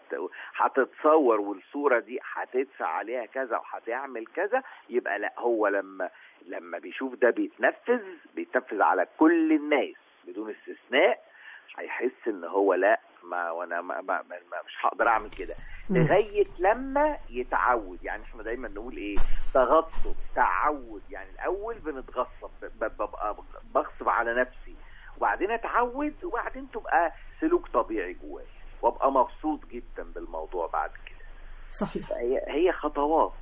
هتتصور والصوره دي هتدفع عليها كذا وهتعمل كذا، يبقى لا، هو لما بيشوف ده بيتنفذ على كل الناس بدون استثناء، هيحس ان هو لا، وانا مش هقدر اعمل كده لغايه لما يتعود. يعني احنا دايما نقول ايه، تغصب تعود. يعني الاول بنتغصب، ببقى بغصب على نفسي، وبعدين اتعود، وبعدين تبقى سلوك طبيعي جوايا، وابقى مبسوط جدا بالموضوع بعد كده. صحيح. هي خطوات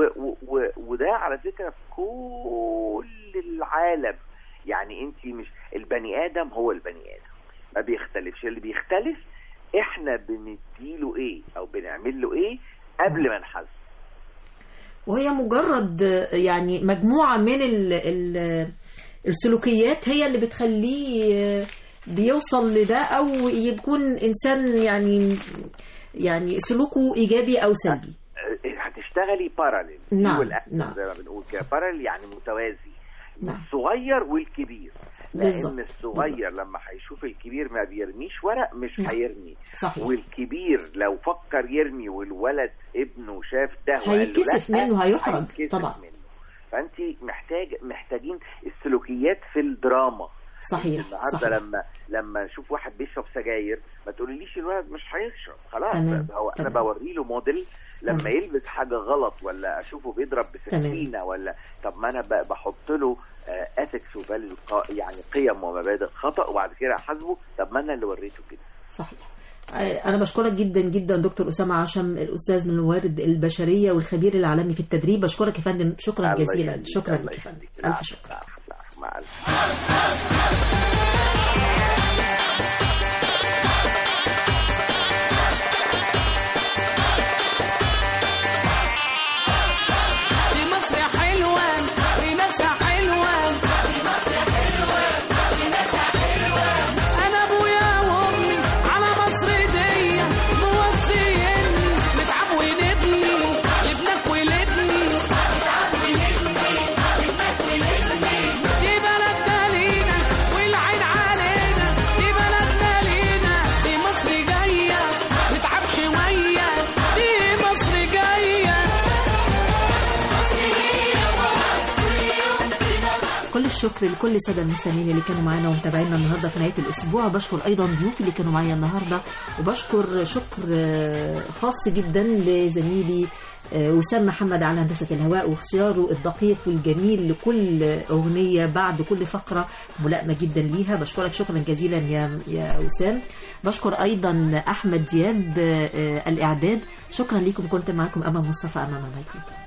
وده على فكره في كل العالم. يعني انت مش البني ادم هو البني ادم ما بيختلفش، اللي بيختلف احنا بنديله ايه او بنعمل له ايه قبل ما نحاسبه. وهي مجرد يعني مجموعة من السلوكيات هي اللي بتخليه بيوصل لده، او يكون انسان يعني سلوكه ايجابي او سلبي. هتشتغلي باراليل. نعم. زي ما بنقول كده باراليل، يعني متوازي. الصغير والكبير، لان الصغير لما هيشوف الكبير ما بيرميش ورق مش هيرمي. صحيح. والكبير لو فكر يرمي والولد ابنه شاف ده هيكسف منه، هيحرج طبعا. فانت محتاجين السلوكيات في الدراما. صحيح. النهارده لما اشوف واحد بيشرب سجاير ما تقوليليش الولد مش هيشرب، خلاص. هو انا بوري له موديل. لما يلبس حاجه غلط ولا اشوفه بيضرب بسكينه ولا، طب ما انا بحط له اثكس وفاليو، يعني قيم ومبادئ خطا، وبعد كده احاسبه. طب ما انا اللي وريته كده. صحيح. أنا بشكرك جدا جدا دكتور أسامة عشم، الأستاذ من الموارد البشرية والخبير العالمي في التدريب. بشكرك يا فندم، شكرا جزيلا. شكرا لك يا فندم. ألف شكر. مع ألف. الشكر لكل الساده المستمعين اللي كانوا معانا ومتابعينا النهارده في نهايه الاسبوع. بشكر ايضا ضيوفي اللي كانوا معايا النهارده، وبشكر شكر خاص جدا لزميلي وسام محمد على هندسة الهواء واختياره الدقيق والجميل لكل أغنية بعد كل فقرة ملائمة جدا ليها. بشكرك شكرا جزيلا يا وسام. بشكر أيضا أحمد دياب الإعداد. شكرا لكم. كنت معكم أمام مصطفى أمام الميكروفون.